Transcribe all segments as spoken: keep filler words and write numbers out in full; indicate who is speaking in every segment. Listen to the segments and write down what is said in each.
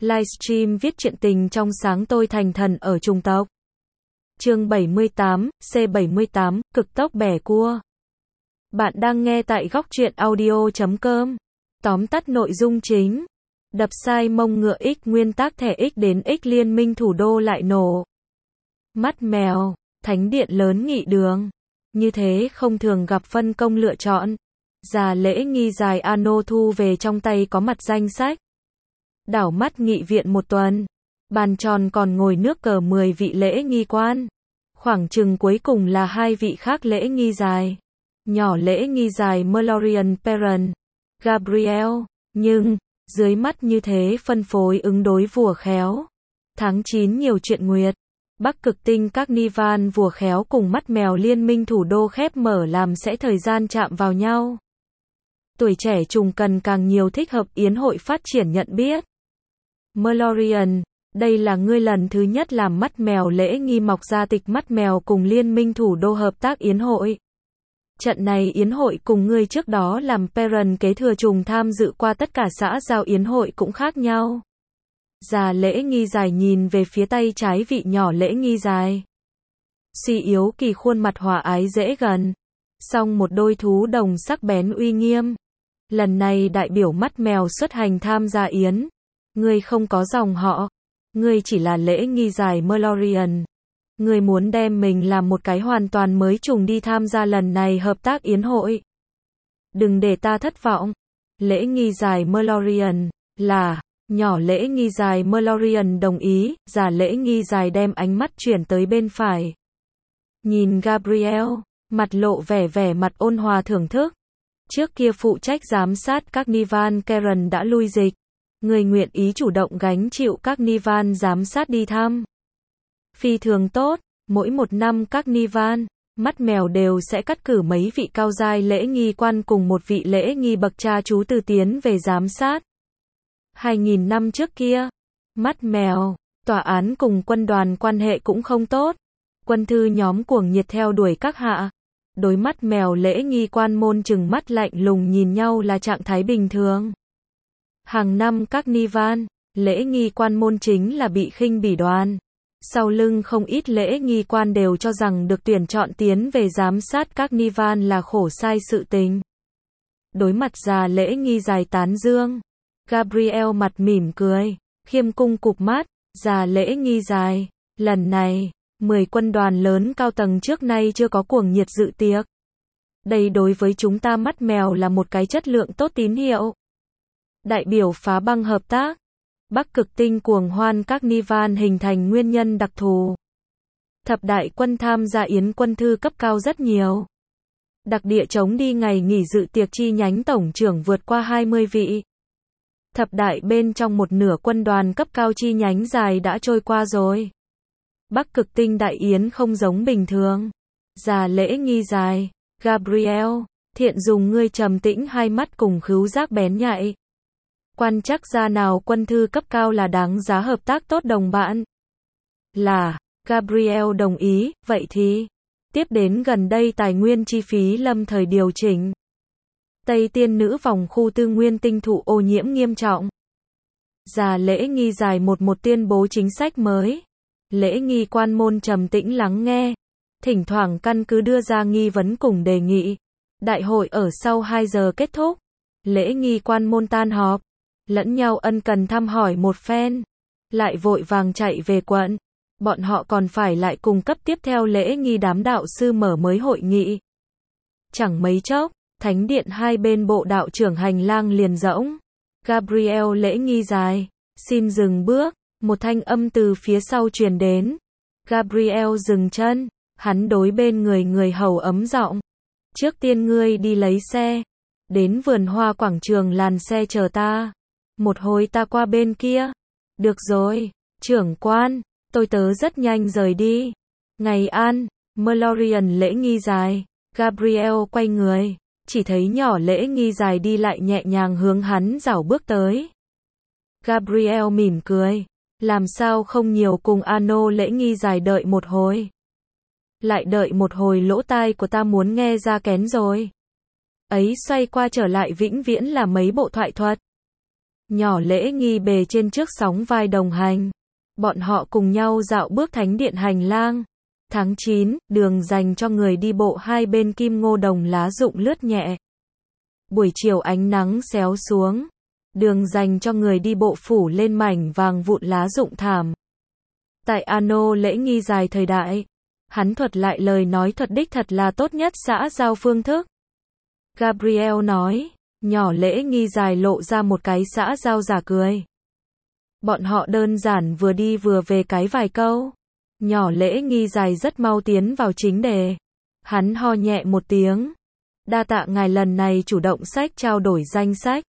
Speaker 1: Livestream viết truyện tình trong sáng tôi thành thần ở chủng tộc. Chương bảy mươi tám, C bảy mươi tám, cực tốc bẻ cua. Bạn đang nghe tại góc truyện audio chấm com. Tóm tắt nội dung chính. Đập sai mông ngựa X, nguyên tắc thẻ X đến X, liên minh thủ đô lại nổ. Mắt mèo, thánh điện lớn nghị đường. Như thế không thường gặp phân công lựa chọn. Già lễ nghi dài Ano thu về trong tay có mặt danh sách. Đảo mắt nghị viện một tuần. Bàn tròn còn ngồi nước cờ mười vị lễ nghi quan. Khoảng chừng cuối cùng là hai vị khác lễ nghi dài. Nhỏ lễ nghi dài Malloreon Perron, Gabriel. Nhưng, dưới mắt như thế phân phối ứng đối vùa khéo. Tháng chín nhiều chuyện nguyệt. Bắc cực tinh Carnival vùa khéo cùng mắt mèo liên minh thủ đô khép mở làm sẽ thời gian chạm vào nhau. Tuổi trẻ trùng cần càng nhiều thích hợp yến hội phát triển nhận biết. Malloreon, đây là ngươi lần thứ nhất làm mắt mèo lễ nghi mọc ra tịch mắt mèo cùng liên minh thủ đô hợp tác yến hội. Trận này yến hội cùng ngươi trước đó làm Perron kế thừa trùng tham dự qua tất cả xã giao yến hội cũng khác nhau. Già lễ nghi dài nhìn về phía tay trái vị nhỏ lễ nghi dài. Suy yếu kỳ khuôn mặt hòa ái dễ gần. Song một đôi thú đồng sắc bén uy nghiêm. Lần này đại biểu mắt mèo xuất hành tham gia yến. Ngươi không có dòng họ. Ngươi chỉ là lễ nghi dài Malloreon. Ngươi muốn đem mình làm một cái hoàn toàn mới trùng đi tham gia lần này hợp tác yến hội. Đừng để ta thất vọng. Lễ nghi dài Malloreon, là, nhỏ lễ nghi dài Malloreon đồng ý, già lễ nghi dài đem ánh mắt chuyển tới bên phải. Nhìn Gabriel, mặt lộ vẻ vẻ mặt ôn hòa thưởng thức. Trước kia phụ trách giám sát Carnival Karen đã lui dịch. Người nguyện ý chủ động gánh chịu Carnival giám sát đi thăm. Phi thường tốt, mỗi một năm Carnival, mắt mèo đều sẽ cắt cử mấy vị cao giai lễ nghi quan cùng một vị lễ nghi bậc cha chú từ tiến về giám sát. Hai nghìn năm trước kia, mắt mèo, tòa án cùng quân đoàn quan hệ cũng không tốt. Quân thư nhóm cuồng nhiệt theo đuổi các hạ. Đối mắt mèo lễ nghi quan môn chừng mắt lạnh lùng nhìn nhau là trạng thái bình thường. Hàng năm Carnival, lễ nghi quan môn chính là bị khinh bỉ đoàn. Sau lưng không ít lễ nghi quan đều cho rằng được tuyển chọn tiến về giám sát Carnival là khổ sai sự tình. Đối mặt già lễ nghi dài tán dương. Gabriel mặt mỉm cười, khiêm cung cụp mắt, già lễ nghi dài. Lần này, mười quân đoàn lớn cao tầng trước nay chưa có cuồng nhiệt dự tiệc. Đây đối với chúng ta mắt mèo là một cái chất lượng tốt tín hiệu. Đại biểu phá băng hợp tác. Bắc cực tinh cuồng hoan Carnival hình thành nguyên nhân đặc thù. Thập đại quân tham gia yến quân thư cấp cao rất nhiều. Đặc địa chống đi ngày nghỉ dự tiệc chi nhánh tổng trưởng vượt qua hai mươi vị. Thập đại bên trong một nửa quân đoàn cấp cao chi nhánh dài đã trôi qua rồi. Bắc cực tinh đại yến không giống bình thường. Già lễ nghi dài, Gabriel, thiện dùng ngươi trầm tĩnh hai mắt cùng khứu giác bén nhạy. Quan chắc ra nào quân thư cấp cao là đáng giá hợp tác tốt đồng bạn. Là, Gabriel đồng ý, vậy thì, tiếp đến gần đây tài nguyên chi phí lâm thời điều chỉnh. Tây tiên nữ vòng khu tư nguyên tinh thụ ô nhiễm nghiêm trọng. Già lễ nghi dài một một tuyên bố chính sách mới. Lễ nghi quan môn trầm tĩnh lắng nghe. Thỉnh thoảng căn cứ đưa ra nghi vấn cùng đề nghị. Đại hội ở sau hai giờ kết thúc. Lễ nghi quan môn tan họp. Lẫn nhau ân cần thăm hỏi một phen. Lại vội vàng chạy về quận. Bọn họ còn phải lại cùng cấp tiếp theo lễ nghi đám đạo sư mở mới hội nghị. Chẳng mấy chốc, thánh điện hai bên bộ đạo trưởng hành lang liền rỗng. Gabriel lễ nghi dài. Xin dừng bước. Một thanh âm từ phía sau truyền đến. Gabriel dừng chân. Hắn đối bên người người hầu ấm giọng. Trước tiên ngươi đi lấy xe. Đến vườn hoa quảng trường làn xe chờ ta. Một hồi ta qua bên kia. Được rồi, trưởng quan, tôi tớ rất nhanh rời đi. Ngày an, Malloreon lễ nghi dài. Gabriel quay người, chỉ thấy nhỏ lễ nghi dài đi lại nhẹ nhàng hướng hắn dảo bước tới. Gabriel mỉm cười, làm sao không nhiều cùng Ano lễ nghi dài đợi một hồi. Lại đợi một hồi lỗ tai của ta muốn nghe ra kén rồi. Ấy xoay qua trở lại vĩnh viễn là mấy bộ thoại thuật. Nhỏ Lễ Nghi bề trên trước sóng vai đồng hành. Bọn họ cùng nhau dạo bước thánh điện hành lang. Tháng chín, đường dành cho người đi bộ hai bên kim ngô đồng lá rụng lướt nhẹ. Buổi chiều ánh nắng xéo xuống. Đường dành cho người đi bộ phủ lên mảnh vàng vụn lá rụng thảm. Tại ano lễ nghi dài thời đại, hắn thuật lại lời nói thuật đích thật là tốt nhất xã giao phương thức. Gabriel nói, nhỏ Lễ Nghi dài lộ ra một cái xã giao giả cười. Bọn họ đơn giản vừa đi vừa về cái vài câu. Nhỏ Lễ Nghi dài rất mau tiến vào chính đề. Hắn ho nhẹ một tiếng. Đa tạ ngài lần này chủ động sách trao đổi danh sách.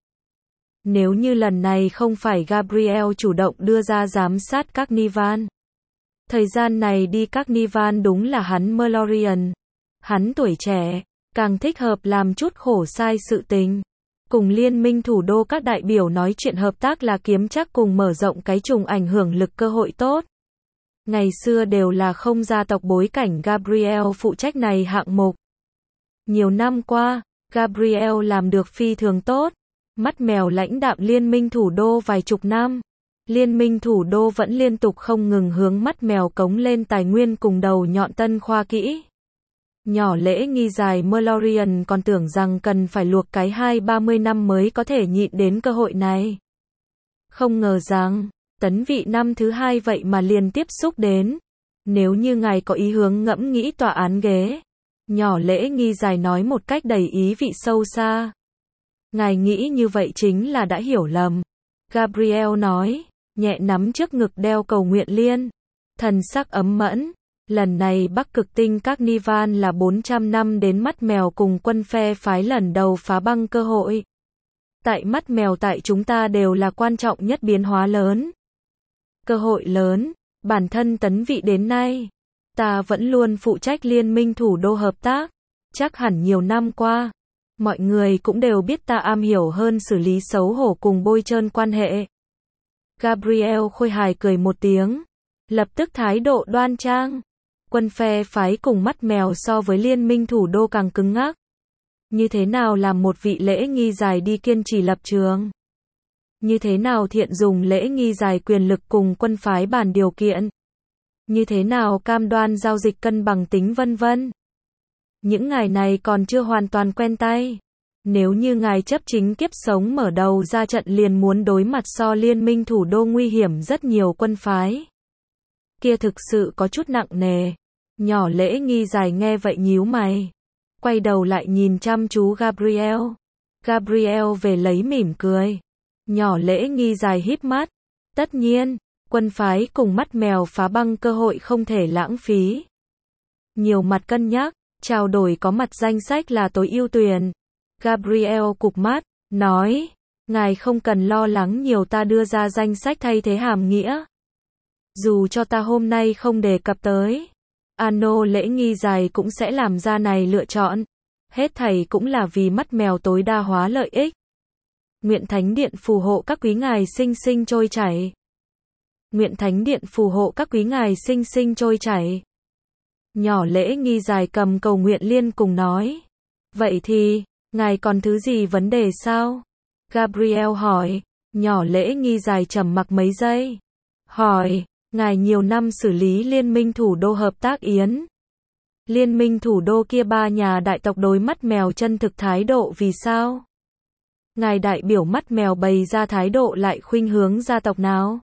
Speaker 1: Nếu như lần này không phải Gabriel chủ động đưa ra giám sát Carnival. Thời gian này đi Carnival đúng là hắn Merlorian. Hắn tuổi trẻ, càng thích hợp làm chút khổ sai sự tình. Cùng liên minh thủ đô các đại biểu nói chuyện hợp tác là kiếm chắc cùng mở rộng cái trùng ảnh hưởng lực cơ hội tốt. Ngày xưa đều là không gia tộc bối cảnh Gabriel phụ trách này hạng mục. Nhiều năm qua, Gabriel làm được phi thường tốt. Mắt mèo lãnh đạm liên minh thủ đô vài chục năm. Liên minh thủ đô vẫn liên tục không ngừng hướng mắt mèo cống lên tài nguyên cùng đầu nhọn tân khoa kỹ. Nhỏ Lễ Nghi dài Merlorian còn tưởng rằng cần phải luộc cái hai ba mươi năm mới có thể nhịn đến cơ hội này. Không ngờ rằng, tấn vị năm thứ hai vậy mà liền tiếp xúc đến. Nếu như ngài có ý hướng ngẫm nghĩ tòa án ghế. Nhỏ Lễ Nghi dài nói một cách đầy ý vị sâu xa. Ngài nghĩ như vậy chính là đã hiểu lầm. Gabriel nói, nhẹ nắm trước ngực đeo cầu nguyện liên. Thần sắc ấm mẫn. Lần này Bắc Cực Tinh Carnival là bốn trăm năm đến mắt mèo cùng quân phe phái lần đầu phá băng cơ hội. Tại mắt mèo tại chúng ta đều là quan trọng nhất biến hóa lớn. Cơ hội lớn, bản thân tấn vị đến nay. Ta vẫn luôn phụ trách liên minh thủ đô hợp tác. Chắc hẳn nhiều năm qua. Mọi người cũng đều biết ta am hiểu hơn xử lý xấu hổ cùng bôi trơn quan hệ. Gabriel khôi hài cười một tiếng. Lập tức thái độ đoan trang. Quân phe phái cùng mắt mèo so với liên minh thủ đô càng cứng ngắc. Như thế nào làm một vị Lễ Nghi dài đi kiên trì lập trường? Như thế nào thiện dùng Lễ Nghi dài quyền lực cùng quân phái bàn điều kiện? Như thế nào cam đoan giao dịch cân bằng tính vân vân? Những ngài này còn chưa hoàn toàn quen tay. Nếu như ngài chấp chính kiếp sống mở đầu ra trận liền muốn đối mặt so liên minh thủ đô nguy hiểm rất nhiều quân phái. Kia thực sự có chút nặng nề. Nhỏ Lễ Nghi dài nghe vậy nhíu mày. Quay đầu lại nhìn chăm chú Gabriel. Gabriel về lấy mỉm cười. Nhỏ Lễ Nghi dài híp mắt. Tất nhiên, quân phái cùng mắt mèo phá băng cơ hội không thể lãng phí. Nhiều mặt cân nhắc, trao đổi có mặt danh sách là tối ưu tuyển. Gabriel cụp mắt, nói, ngài không cần lo lắng nhiều ta đưa ra danh sách thay thế hàm nghĩa. Dù cho ta hôm nay không đề cập tới, ano Lễ Nghi dài cũng sẽ làm ra này lựa chọn. Hết thảy cũng là vì mắt mèo tối đa hóa lợi ích. Nguyện Thánh Điện phù hộ các quý ngài sinh sinh trôi chảy. Nguyện Thánh Điện phù hộ các quý ngài sinh sinh trôi chảy. Nhỏ Lễ Nghi dài cầm cầu nguyện liên cùng nói. Vậy thì, ngài còn thứ gì vấn đề sao? Gabriel hỏi. Nhỏ Lễ Nghi dài trầm mặc mấy giây. Hỏi, ngài nhiều năm xử lý liên minh thủ đô hợp tác yến. Liên minh thủ đô kia ba nhà đại tộc đối mắt mèo chân thực thái độ vì sao? Ngài đại biểu mắt mèo bày ra thái độ lại khuynh hướng gia tộc nào?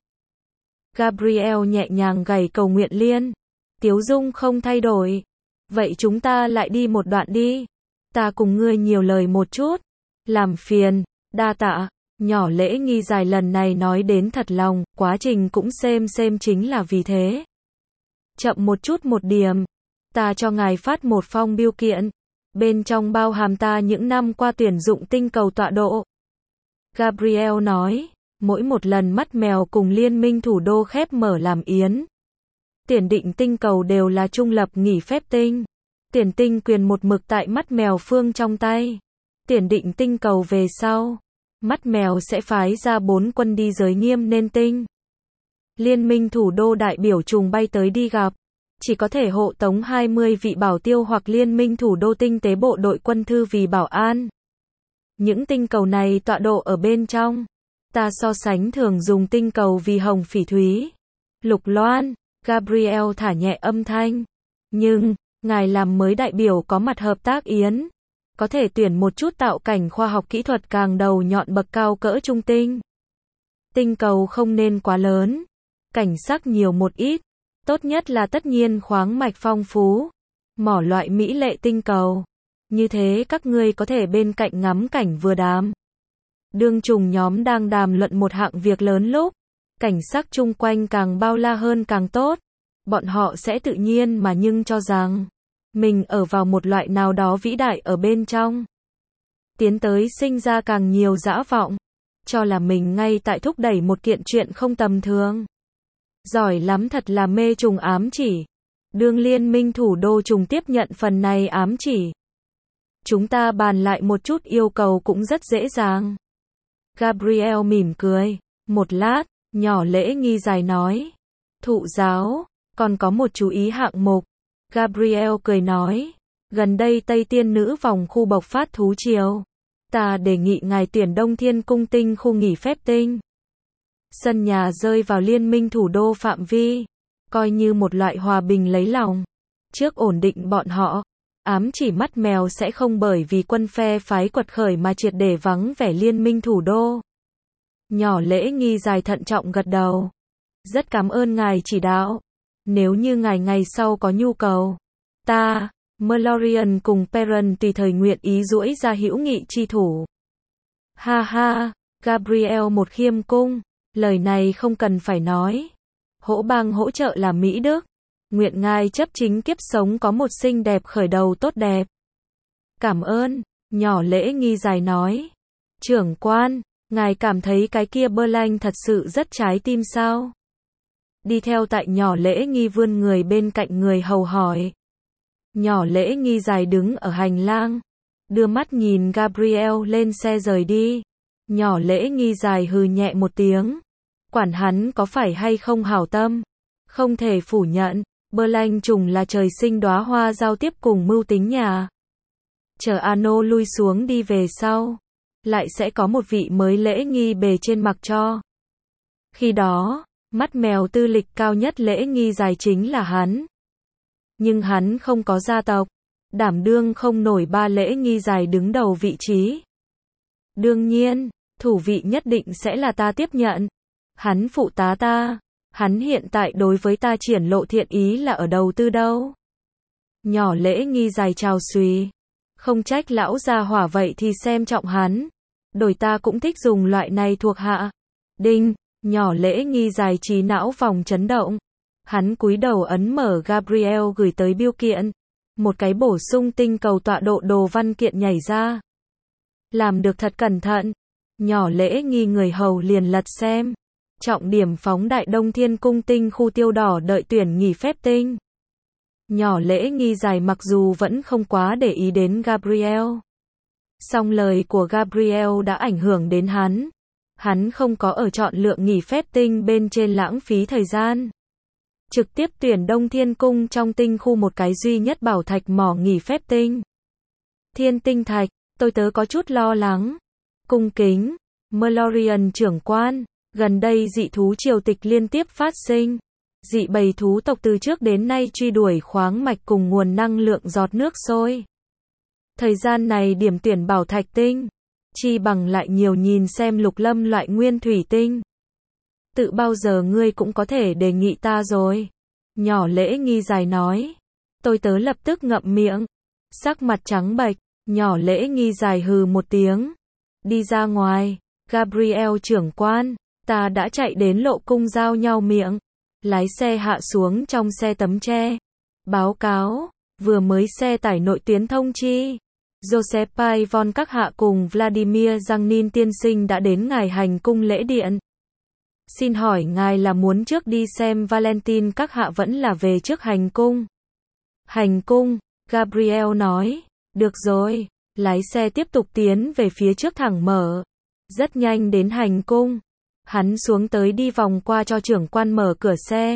Speaker 1: Gabriel nhẹ nhàng gảy cầu nguyện liên. Tiếu dung không thay đổi. Vậy chúng ta lại đi một đoạn đi. Ta cùng ngươi nhiều lời một chút. Làm phiền, đa tạ. Nhỏ Lễ Nghi dài lần này nói đến thật lòng, quá trình cũng xem xem chính là vì thế. Chậm một chút một điểm. Ta cho ngài phát một phong bưu kiện. Bên trong bao hàm ta những năm qua tuyển dụng tinh cầu tọa độ. Gabriel nói, mỗi một lần mắt mèo cùng liên minh thủ đô khép mở làm yến. Tiền định tinh cầu đều là trung lập nghỉ phép tinh. Tiền tinh quyền một mực tại mắt mèo phương trong tay. Tiền định tinh cầu về sau. Mắt mèo sẽ phái ra bốn quân đi giới nghiêm nên tinh. Liên minh thủ đô đại biểu trùng bay tới đi gặp. Chỉ có thể hộ tống hai mươi vị bảo tiêu hoặc liên minh thủ đô tinh tế bộ đội quân thư vì bảo an. Những tinh cầu này tọa độ ở bên trong. Ta so sánh thường dùng tinh cầu vì hồng phỉ thúy. Lục Loan, Gabriel thả nhẹ âm thanh. Nhưng, ngài làm mới đại biểu có mặt hợp tác Yến. Có thể tuyển một chút tạo cảnh khoa học kỹ thuật càng đầu nhọn bậc cao cỡ trung tinh. Tinh cầu không nên quá lớn. Cảnh sắc nhiều một ít. Tốt nhất là tất nhiên khoáng mạch phong phú. Mỏ loại mỹ lệ tinh cầu. Như thế các ngươi có thể bên cạnh ngắm cảnh vừa đàm. Đương trùng nhóm đang đàm luận một hạng việc lớn lúc. Cảnh sắc chung quanh càng bao la hơn càng tốt. Bọn họ sẽ tự nhiên mà nhưng cho rằng mình ở vào một loại nào đó vĩ đại ở bên trong. Tiến tới sinh ra càng nhiều dã vọng. Cho là mình ngay tại thúc đẩy một kiện chuyện không tầm thường. Giỏi lắm thật là mê trùng ám chỉ. Đương liên minh thủ đô trùng tiếp nhận phần này ám chỉ. Chúng ta bàn lại một chút yêu cầu cũng rất dễ dàng. Gabriel mỉm cười. Một lát, nhỏ lễ nghi dài nói. Thụ giáo, còn có một chú ý hạng mục. Gabriel cười nói. Gần đây Tây Tiên Nữ vòng khu bộc phát thú triều. Ta đề nghị ngài tuyển Đông Thiên Cung tinh khu nghỉ phép tinh. Sân nhà rơi vào liên minh thủ đô phạm vi. Coi như một loại hòa bình lấy lòng. Trước ổn định bọn họ. Ám chỉ mắt mèo sẽ không bởi vì quân phe phái quật khởi mà triệt để vắng vẻ liên minh thủ đô. Nhỏ lễ nghi dài thận trọng gật đầu. Rất cảm ơn ngài chỉ đạo. Nếu như ngài ngày sau có nhu cầu. Ta, Malloreon cùng Perrin tùy thời nguyện ý duỗi ra hữu nghị chi thủ. Ha ha, Gabriel một khiêm cung. Lời này không cần phải nói. Hỗ bang hỗ trợ là Mỹ Đức. Nguyện ngài chấp chính kiếp sống có một xinh đẹp khởi đầu tốt đẹp. Cảm ơn, nhỏ lễ nghi dài nói. Trưởng quan, ngài cảm thấy cái kia Berlanh thật sự rất trái tim sao? Đi theo tại nhỏ lễ nghi vươn người bên cạnh người hầu hỏi. Nhỏ lễ nghi dài đứng ở hành lang. Đưa mắt nhìn Gabriel lên xe rời đi. Nhỏ lễ nghi dài hừ nhẹ một tiếng. Quản hắn có phải hay không hảo tâm. Không thể phủ nhận. Berlanh trùng là trời sinh đóa hoa giao tiếp cùng mưu tính nhà. Chờ Ano lui xuống đi về sau. Lại sẽ có một vị mới lễ nghi bề trên mặc cho. Khi đó, mắt mèo tư lịch cao nhất lễ nghi dài chính là hắn. Nhưng hắn không có gia tộc. Đảm đương không nổi ba lễ nghi dài đứng đầu vị trí. Đương nhiên, thủ vị nhất định sẽ là ta tiếp nhận. Hắn phụ tá ta. Hắn hiện tại đối với ta triển lộ thiện ý là ở đầu tư đâu. Nhỏ lễ nghi dài chào xùy. Không trách lão gia hỏa vậy thì xem trọng hắn. Đổi ta cũng thích dùng loại này thuộc hạ. Đinh, nhỏ lễ nghi dài trí não vòng chấn động. Hắn cúi đầu ấn mở Gabriel gửi tới biêu kiện. Một cái bổ sung tinh cầu tọa độ đồ văn kiện nhảy ra. Làm được thật cẩn thận. Nhỏ lễ nghi người hầu liền lật xem. Trọng điểm phóng đại Đông Thiên Cung tinh khu tiêu đỏ đợi tuyển nghỉ phép tinh. Nhỏ lễ nghi dài mặc dù vẫn không quá để ý đến Gabriel. Song lời của Gabriel đã ảnh hưởng đến hắn. Hắn không có ở chọn lượng nghỉ phép tinh bên trên lãng phí thời gian. Trực tiếp tuyển Đông Thiên Cung trong tinh khu một cái duy nhất bảo thạch mỏ nghỉ phép tinh. Thiên tinh thạch, tôi tớ có chút lo lắng. Cung kính, Malloreon trưởng quan. Gần đây dị thú triều tịch liên tiếp phát sinh. Dị bầy thú tộc từ trước đến nay truy đuổi khoáng mạch cùng nguồn năng lượng giọt nước sôi. Thời gian này điểm tuyển bảo thạch tinh. Chi bằng lại nhiều nhìn xem lục lâm loại nguyên thủy tinh. Tự bao giờ ngươi cũng có thể đề nghị ta rồi. Nhỏ lễ nghi dài nói. Tôi tớ lập tức ngậm miệng. Sắc mặt trắng bệch. Nhỏ lễ nghi dài hừ một tiếng. Đi ra ngoài. Gabriel trưởng quan. Ta đã chạy đến lộ cung giao nhau miệng. Lái xe hạ xuống trong xe tấm tre. Báo cáo, vừa mới xe tải nội tuyến thông chi. Joseph Pai von các hạ cùng Vladimir Giangnin tiên sinh đã đến ngài hành cung lễ điện. Xin hỏi ngài là muốn trước đi xem Valentine các hạ vẫn là về trước hành cung? Hành cung, Gabriel nói. Được rồi, lái xe tiếp tục tiến về phía trước thẳng mở. Rất nhanh đến hành cung. Hắn xuống tới đi vòng qua cho trưởng quan mở cửa xe.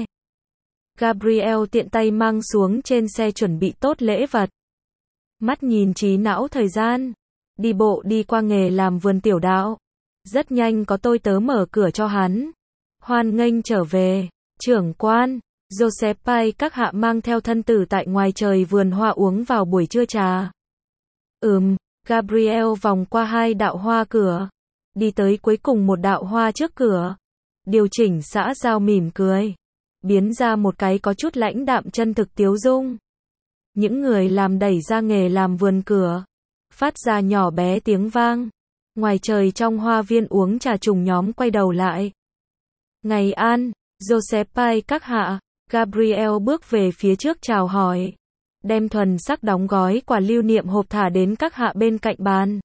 Speaker 1: Gabriel tiện tay mang xuống trên xe chuẩn bị tốt lễ vật. Mắt nhìn trí não thời gian. Đi bộ đi qua nghề làm vườn tiểu đạo. Rất nhanh có tôi tớ mở cửa cho hắn. Hoan nghênh trở về, trưởng quan. Giuseppe các hạ mang theo thân tử tại ngoài trời vườn hoa uống vào buổi trưa trà. Ừm, Gabriel vòng qua hai đạo hoa cửa. Đi tới cuối cùng một đạo hoa trước cửa. Điều chỉnh xã giao mỉm cười. Biến ra một cái có chút lãnh đạm chân thực tiếu dung. Những người làm đẩy ra nghề làm vườn cửa. Phát ra nhỏ bé tiếng vang. Ngoài trời trong hoa viên uống trà trùng nhóm quay đầu lại. Ngày an, Giuseppe các hạ. Gabriel bước về phía trước chào hỏi. Đem thuần sắc đóng gói quà lưu niệm hộp thả đến các hạ bên cạnh bàn.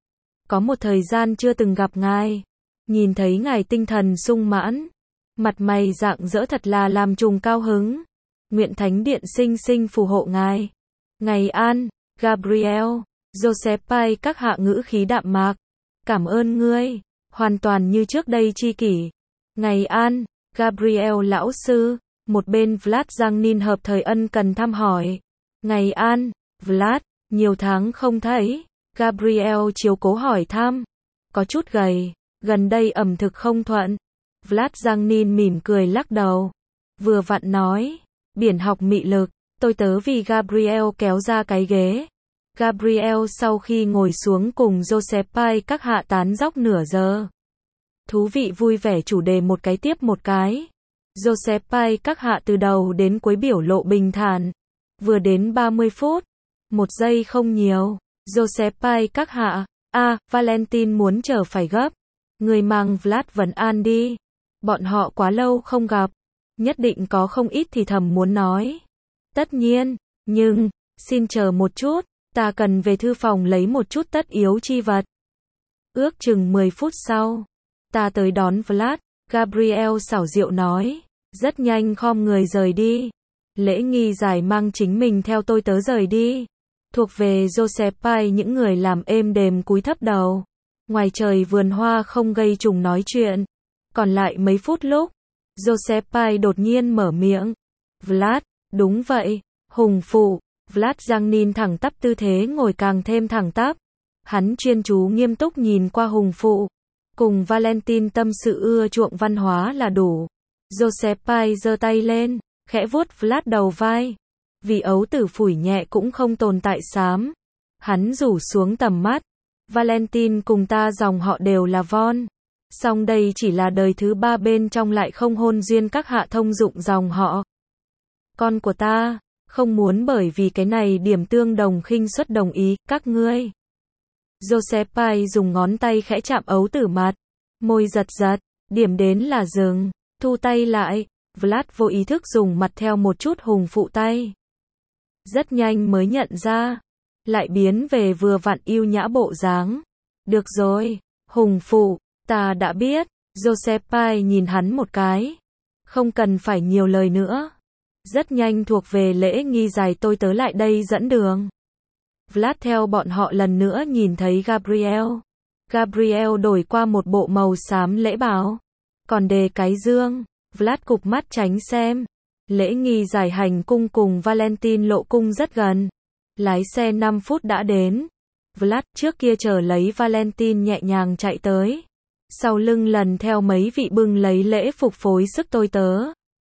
Speaker 1: Có một thời gian chưa từng gặp ngài. Nhìn thấy ngài tinh thần sung mãn. Mặt mày rạng rỡ thật là làm trùng cao hứng. Nguyện Thánh Điện sinh sinh phù hộ ngài. Ngày an, Gabriel. Giuseppe các hạ ngữ khí đạm mạc. Cảm ơn ngươi. Hoàn toàn như trước đây chi kỷ. Ngày an, Gabriel lão sư. Một bên Vlad Giang hợp thời ân cần thăm hỏi. Ngày an, Vlad, nhiều tháng không thấy. Gabriel chiếu cố hỏi thăm. Có chút gầy, gần đây ẩm thực không thuận. Vlad Giang mỉm cười lắc đầu. Vừa vặn nói, biển học mị lực, tôi tớ vì Gabriel kéo ra cái ghế. Gabriel sau khi ngồi xuống cùng Giuseppe các hạ tán dóc nửa giờ. Thú vị vui vẻ chủ đề một cái tiếp một cái. Giuseppe các hạ từ đầu đến cuối biểu lộ bình thản. Vừa đến ba mươi phút. Một giây không nhiều. Giuseppe các hạ. A, Valentine muốn chờ phải gấp. Người mang Vlad vấn an đi. Bọn họ quá lâu không gặp. Nhất định có không ít thì thầm muốn nói. Tất nhiên. Nhưng, xin chờ một chút. Ta cần về thư phòng lấy một chút tất yếu chi vật. Ước chừng mười phút sau. Ta tới đón Vlad. Gabriel xảo diệu nói. Rất nhanh khom người rời đi. Lễ nghi giải mang chính mình theo tôi tớ rời đi. Thuộc về Giuseppe những người làm êm đềm cúi thấp đầu. Ngoài trời vườn hoa không gây trùng nói chuyện. Còn lại mấy phút lúc. Giuseppe đột nhiên mở miệng. Vlad, đúng vậy. Hùng phụ. Vlad Giang thẳng tắp tư thế ngồi càng thêm thẳng tắp. Hắn chuyên chú nghiêm túc nhìn qua hùng phụ. Cùng Valentine tâm sự ưa chuộng văn hóa là đủ. Giuseppe giơ tay lên, khẽ vuốt Vlad đầu vai. Vì ấu tử phủi nhẹ cũng không tồn tại xám. Hắn rủ xuống tầm mắt. Valentine cùng ta dòng họ đều là Von. Song đây chỉ là đời thứ ba bên trong lại không hôn duyên các hạ thông dụng dòng họ. Con của ta, không muốn bởi vì cái này điểm tương đồng khinh suất đồng ý, các ngươi. Giuseppe dùng ngón tay khẽ chạm ấu tử mặt. Môi giật giật, điểm đến là dừng, thu tay lại. Vlad vô ý thức dùng mặt theo một chút hùng phụ tay. Rất nhanh mới nhận ra. Lại biến về vừa vặn yêu nhã bộ dáng. Được rồi, hùng phụ, ta đã biết. Giuseppe nhìn hắn một cái. Không cần phải nhiều lời nữa. Rất nhanh thuộc về lễ nghi dài tôi tớ lại đây dẫn đường. Vlad theo bọn họ lần nữa nhìn thấy Gabriel. Gabriel đổi qua một bộ màu xám lễ bào. Còn đề cái dương. Vlad cụp mắt tránh xem. Lễ nghi giải hành cung cùng Valentine lộ cung rất gần. Lái xe năm phút đã đến. Vlad trước kia chờ lấy Valentine nhẹ nhàng chạy tới. Sau lưng lần theo mấy vị bưng lấy lễ phục phối sức tôi tớ.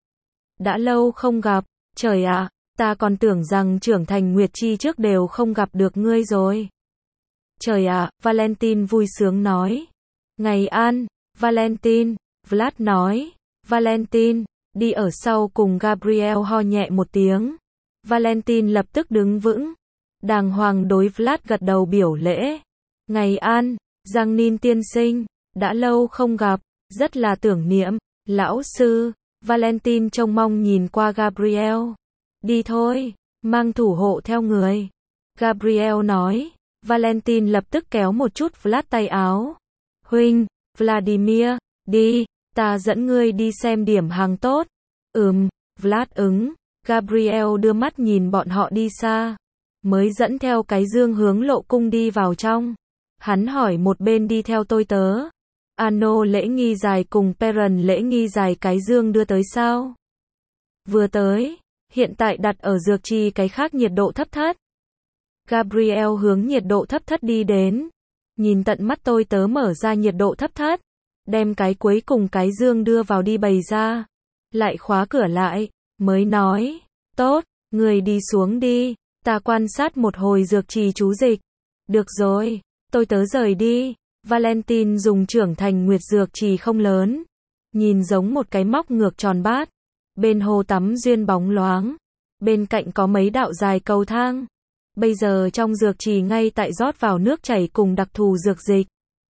Speaker 1: Đã lâu không gặp. Trời ạ, ta còn tưởng rằng trưởng thành Nguyệt Chi trước đều không gặp được ngươi rồi. Trời ạ, Valentine vui sướng nói. Ngày an, Valentine, Vlad nói. Valentine, đi ở sau cùng Gabriel ho nhẹ một tiếng. Valentine lập tức đứng vững. Đàng hoàng đối Vlad gật đầu biểu lễ. Ngày an, Giang Nin tiên sinh, đã lâu không gặp, rất là tưởng niệm. Lão sư, Valentine trông mong nhìn qua Gabriel. Đi thôi, mang thủ hộ theo người. Gabriel nói. Valentine lập tức kéo một chút Vlad tay áo. Huynh, Vladimir, đi, ta dẫn ngươi đi xem điểm hàng tốt. Ừm, Vlad ứng. Gabriel đưa mắt nhìn bọn họ đi xa. Mới dẫn theo cái dương hướng lộ cung đi vào trong. Hắn hỏi một bên đi theo tôi tớ. Ano lễ nghi dài cùng Perron lễ nghi dài cái dương đưa tới sao? Vừa tới, hiện tại đặt ở dược trì cái khác nhiệt độ thấp thất. Gabriel hướng nhiệt độ thấp thất đi đến. Nhìn tận mắt tôi tớ mở ra nhiệt độ thấp thắt, đem cái cuối cùng cái dương đưa vào đi bày ra, lại khóa cửa lại, mới nói, tốt, người đi xuống đi, ta quan sát một hồi dược trì chú dịch. Được rồi, tôi tớ rời đi. Valentine dùng trưởng thành nguyệt dược trì không lớn, nhìn giống một cái móc ngược tròn bát, bên hồ tắm duyên bóng loáng, bên cạnh có mấy đạo dài cầu thang. Bây giờ trong dược trì ngay tại rót vào nước chảy cùng đặc thù dược dịch.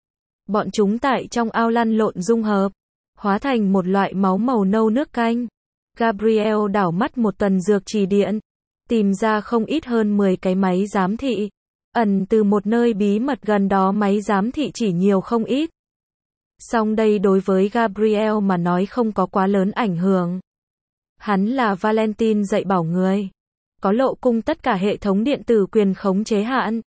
Speaker 1: Bọn chúng tại trong ao lăn lộn dung hợp, hóa thành một loại máu màu nâu nước canh. Gabriel đảo mắt một tuần dược trì điện, tìm ra không ít hơn mười cái máy giám thị. Ẩn từ một nơi bí mật gần đó máy giám thị chỉ nhiều không ít. Song đây đối với Gabriel mà nói không có quá lớn ảnh hưởng. Hắn là Valentine dạy bảo người. Có lộ cung tất cả hệ thống điện tử quyền khống chế hạn.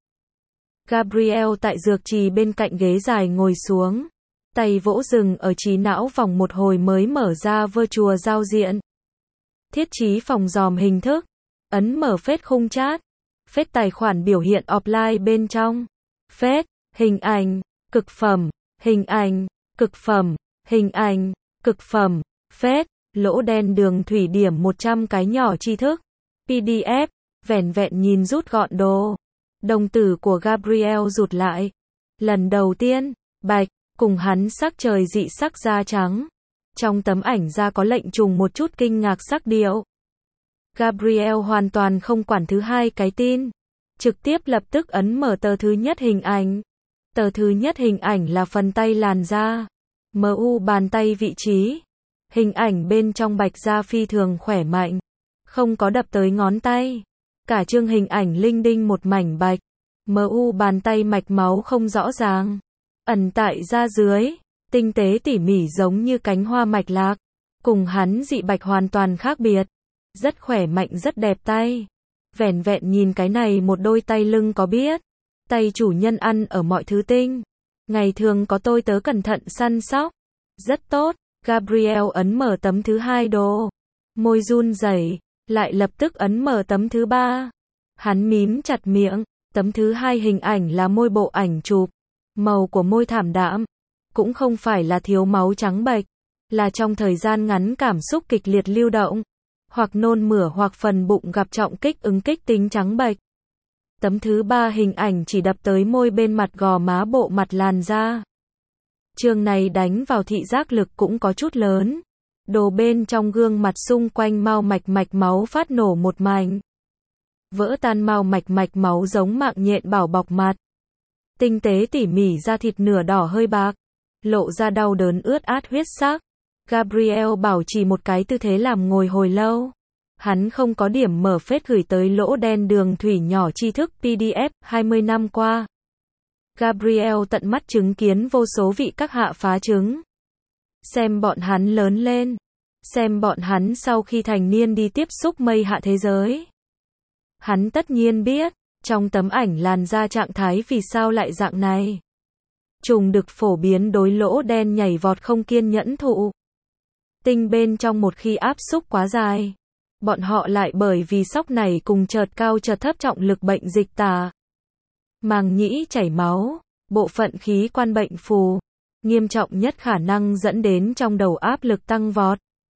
Speaker 1: Gabriel tại dược trì bên cạnh ghế dài ngồi xuống. Tay vỗ rừng ở trí não vòng một hồi mới mở ra virtual giao diện. Thiết trí phòng dòm hình thức. Ấn mở phết khung chat. Phết tài khoản biểu hiện offline bên trong. Phết, hình ảnh, cực phẩm, hình ảnh, cực phẩm, hình ảnh, cực phẩm, phết, lỗ đen đường thủy điểm một trăm cái nhỏ tri thức. pê đê ép, vẻn vẹn nhìn rút gọn đồ. Đồng tử của Gabriel rụt lại. Lần đầu tiên, bạch, cùng hắn sắc trời dị sắc da trắng. Trong tấm ảnh da có lệnh trùng một chút kinh ngạc sắc điệu. Gabriel hoàn toàn không quản thứ hai cái tin. Trực tiếp lập tức ấn mở tờ thứ nhất hình ảnh. Tờ thứ nhất hình ảnh là phần tay làn da. em u bàn tay vị trí. Hình ảnh bên trong bạch da phi thường khỏe mạnh. Không có đập tới ngón tay. Cả chương hình ảnh linh đinh một mảnh bạch. em u bàn tay mạch máu không rõ ràng. Ẩn tại da dưới. Tinh tế tỉ mỉ giống như cánh hoa mạch lạc. Cùng hắn dị bạch hoàn toàn khác biệt. Rất khỏe mạnh rất đẹp tay. Vẻn vẹn nhìn cái này một đôi tay lưng có biết. Tay chủ nhân ăn ở mọi thứ tinh. Ngày thường có tôi tớ cẩn thận săn sóc. Rất tốt. Gabriel ấn mở tấm thứ hai đồ. Môi run rẩy, lại lập tức ấn mở tấm thứ ba. Hắn mím chặt miệng. Tấm thứ hai hình ảnh là môi bộ ảnh chụp. Màu của môi thảm đạm. Cũng không phải là thiếu máu trắng bệch. Là trong thời gian ngắn cảm xúc kịch liệt lưu động. Hoặc nôn mửa hoặc phần bụng gặp trọng kích ứng kích tính trắng bệch. Tấm thứ ba hình ảnh chỉ đập tới môi bên mặt gò má bộ mặt làn da. Chương này đánh vào thị giác lực cũng có chút lớn. Đồ bên trong gương mặt xung quanh mao mạch mạch máu phát nổ một mảnh. Vỡ tan mao mạch mạch máu giống mạng nhện bảo bọc mặt. Tinh tế tỉ mỉ da thịt nửa đỏ hơi bạc. Lộ ra đau đớn ướt át huyết sắc. Gabriel bảo trì một cái tư thế làm ngồi hồi lâu. Hắn không có điểm mở phết gửi tới lỗ đen đường thủy nhỏ tri thức pê đê ép hai mươi năm qua. Gabriel tận mắt chứng kiến vô số vị các hạ phá trứng. Xem bọn hắn lớn lên. Xem bọn hắn sau khi thành niên đi tiếp xúc mây hạ thế giới. Hắn tất nhiên biết, trong tấm ảnh làn da trạng thái vì sao lại dạng này. Trùng đực phổ biến đối lỗ đen nhảy vọt không kiên nhẫn thụ. Tinh bên trong một khi áp xúc quá dài. Bọn họ lại bởi vì sốc này cùng chợt cao chợt thấp trọng lực bệnh dịch tả. Màng nhĩ chảy máu, bộ phận khí quan bệnh phù. Nghiêm trọng nhất khả năng dẫn đến trong đầu áp lực tăng vọt.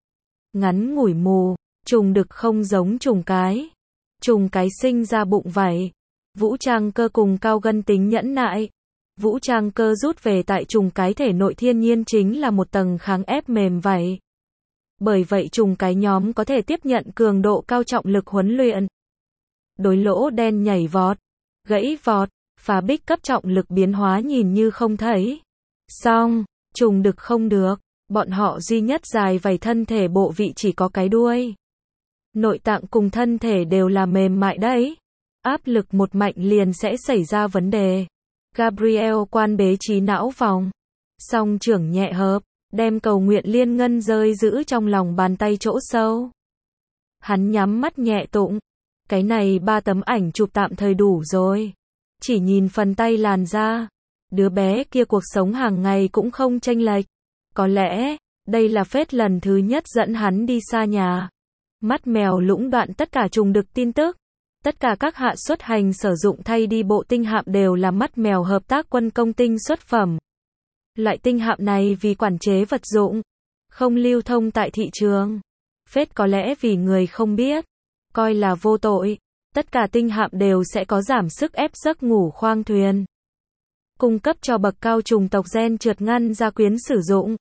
Speaker 1: Ngắn ngủi mù, trùng đực không giống trùng cái. Trùng cái sinh ra bụng vảy. Vũ trang cơ cùng cao gân tính nhẫn nại. Vũ trang cơ rút về tại trùng cái thể nội thiên nhiên chính là một tầng kháng ép mềm vảy. Bởi vậy trùng cái nhóm có thể tiếp nhận cường độ cao trọng lực huấn luyện. Đối lỗ đen nhảy vọt, gãy vọt, phá bích cấp trọng lực biến hóa nhìn như không thấy. Song, trùng đực không được, bọn họ duy nhất dài vảy thân thể bộ vị chỉ có cái đuôi. Nội tạng cùng thân thể đều là mềm mại đấy. Áp lực một mạnh liền sẽ xảy ra vấn đề. Gabriel quan bế trí não vòng. Song trưởng nhẹ hợp. Đem cầu nguyện liên ngân rơi giữ trong lòng bàn tay chỗ sâu. Hắn nhắm mắt nhẹ tụng. Cái này ba tấm ảnh chụp tạm thời đủ rồi. Chỉ nhìn phần tay làn da. Đứa bé kia cuộc sống hàng ngày cũng không chênh lệch. Có lẽ, đây là phết lần thứ nhất dẫn hắn đi xa nhà. Mắt mèo lũng đoạn tất cả trùng đực tin tức. Tất cả các hạ xuất hành sử dụng thay đi bộ tinh hạm đều là mắt mèo hợp tác quân công tinh xuất phẩm. Loại tinh hạm này vì quản chế vật dụng, không lưu thông tại thị trường. Phết có lẽ vì người không biết, coi là vô tội. Tất cả tinh hạm đều sẽ có giảm sức ép giấc ngủ khoang thuyền, cung cấp cho bậc cao trùng tộc gen trượt ngăn gia quyến sử dụng.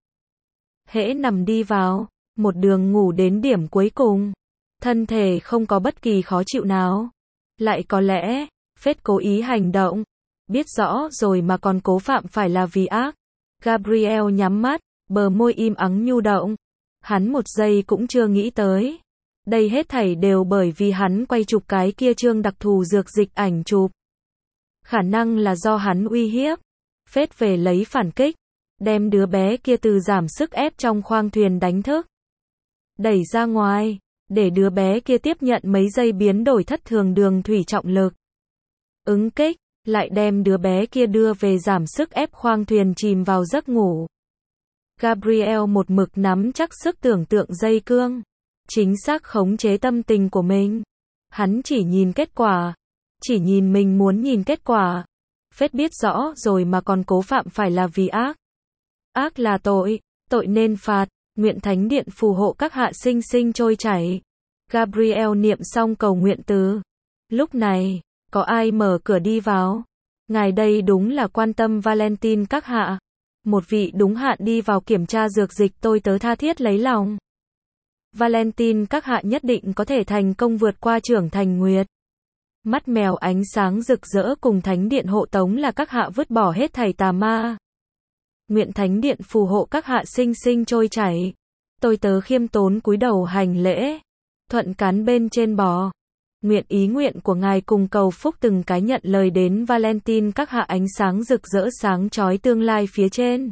Speaker 1: Hễ nằm đi vào, một đường ngủ đến điểm cuối cùng, thân thể không có bất kỳ khó chịu nào. Lại có lẽ, Phết cố ý hành động, biết rõ rồi mà còn cố phạm phải là vì ác. Gabriel nhắm mắt, bờ môi im ắng nhu động. Hắn một giây cũng chưa nghĩ tới. Đây hết thảy đều bởi vì hắn quay chụp cái kia chương đặc thù dược dịch ảnh chụp. Khả năng là do hắn uy hiếp. Phết về lấy phản kích, đem đứa bé kia từ giảm sức ép trong khoang thuyền đánh thức, đẩy ra ngoài, để đứa bé kia tiếp nhận mấy giây biến đổi thất thường đường thủy trọng lực. Ứng kích, lại đem đứa bé kia đưa về giảm sức ép khoang thuyền chìm vào giấc ngủ. Gabriel một mực nắm chắc sức tưởng tượng dây cương, chính xác khống chế tâm tình của mình. Hắn chỉ nhìn kết quả, chỉ nhìn mình muốn nhìn kết quả. Phết biết rõ rồi mà còn cố phạm phải là vì ác. Ác là tội, tội nên phạt, nguyện thánh điện phù hộ các hạ sinh sinh trôi chảy. Gabriel niệm xong cầu nguyện từ. Lúc này, có ai mở cửa đi vào? Ngài đây đúng là quan tâm Valentine các hạ. Một vị đúng hạn đi vào kiểm tra dược dịch, tôi tớ tha thiết lấy lòng. Valentine các hạ nhất định có thể thành công vượt qua trưởng thành nguyệt. Mắt mèo ánh sáng rực rỡ cùng thánh điện hộ tống là các hạ vứt bỏ hết thảy tà ma. Nguyện thánh điện phù hộ các hạ sinh sinh trôi chảy. Tôi tớ khiêm tốn cúi đầu hành lễ, thuận cán bên trên bò. Nguyện ý nguyện của ngài cùng cầu phúc từng cái nhận lời đến Valentine các hạ ánh sáng rực rỡ sáng chói tương lai phía trên.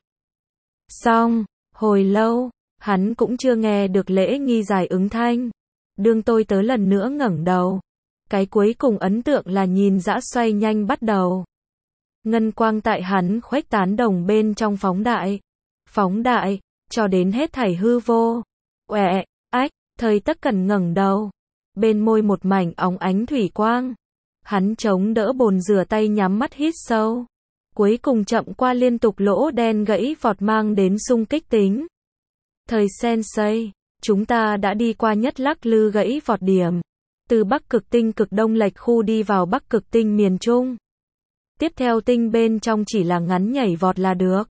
Speaker 1: Xong, hồi lâu, hắn cũng chưa nghe được lễ nghi giải ứng thanh. Đương tôi tớ lần nữa ngẩng đầu. Cái cuối cùng ấn tượng là nhìn dã xoay nhanh bắt đầu. Ngân quang tại hắn khuếch tán đồng bên trong phóng đại. Phóng đại, cho đến hết thảy hư vô. Uệ, ách, thời tất cần ngẩng đầu. Bên môi một mảnh óng ánh thủy quang. Hắn chống đỡ bồn rửa tay nhắm mắt hít sâu. Cuối cùng chậm qua liên tục lỗ đen gãy vọt mang đến xung kích tính. Thời Sensei, chúng ta đã đi qua nhất lắc lư gãy vọt điểm. Từ Bắc Cực Tinh cực đông lệch khu đi vào Bắc Cực Tinh miền Trung. Tiếp theo tinh bên trong chỉ là ngắn nhảy vọt là được.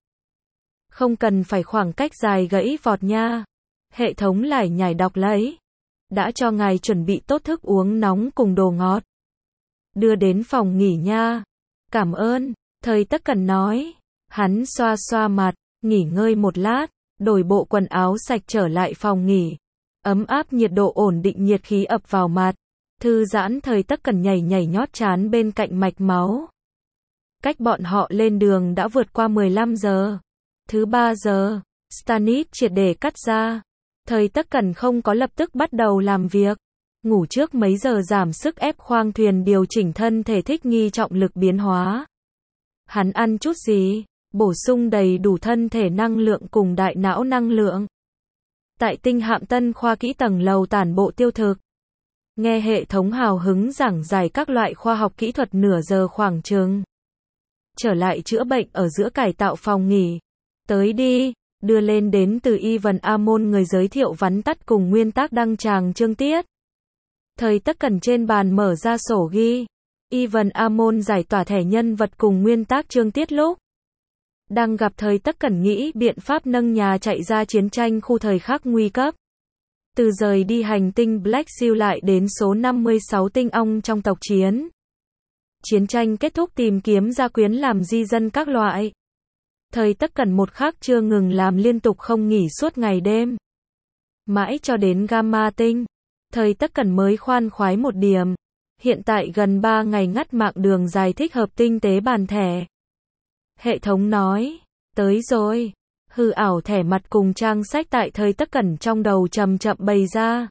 Speaker 1: Không cần phải khoảng cách dài gãy vọt nha. Hệ thống lải nhải đọc lấy. Đã cho ngài chuẩn bị tốt thức uống nóng cùng đồ ngọt. Đưa đến phòng nghỉ nha. Cảm ơn, thời tất cần nói. Hắn xoa xoa mặt, nghỉ ngơi một lát, đổi bộ quần áo sạch trở lại phòng nghỉ. Ấm áp nhiệt độ ổn định nhiệt khí ập vào mặt. Thư giãn thời tất cần nhảy nhảy nhót chán bên cạnh mạch máu. Cách bọn họ lên đường đã vượt qua mười lăm giờ. Thứ ba giờ, Stannis triệt để cắt ra. Thời tất cần không có lập tức bắt đầu làm việc. Ngủ trước mấy giờ giảm sức ép khoang thuyền điều chỉnh thân thể thích nghi trọng lực biến hóa. Hắn ăn chút gì? Bổ sung đầy đủ thân thể năng lượng cùng đại não năng lượng. Tại tinh hạm Tân khoa kỹ tầng lầu tản bộ tiêu thực. Nghe hệ thống hào hứng giảng giải các loại khoa học kỹ thuật nửa giờ khoảng chừng. Trở lại chữa bệnh ở giữa cải tạo phòng nghỉ. Tới đi, đưa lên đến từ Ivan Amon người giới thiệu vắn tắt cùng nguyên tác đăng tràng chương tiết. Thời tất cần trên bàn mở ra sổ ghi. Ivan Amon giải tỏa thẻ nhân vật cùng nguyên tác chương tiết lúc. Đang gặp thời tất cần nghĩ biện pháp nâng nhà chạy ra chiến tranh khu thời khắc nguy cấp. Từ rời đi hành tinh Black Seal lại đến số năm mươi sáu tinh ong trong tộc chiến. Chiến tranh kết thúc tìm kiếm gia quyến làm di dân các loại. Thời tất cần một khắc chưa ngừng làm liên tục không nghỉ suốt ngày đêm. Mãi cho đến Gamma tinh. Thời tất cần mới khoan khoái một điểm. Hiện tại gần ba ngày ngắt mạng đường dài thích hợp tinh tế bàn thẻ. Hệ thống nói, tới rồi. Hư ảo thẻ mặt cùng trang sách tại thời tất cẩn trong đầu chậm chậm bày ra.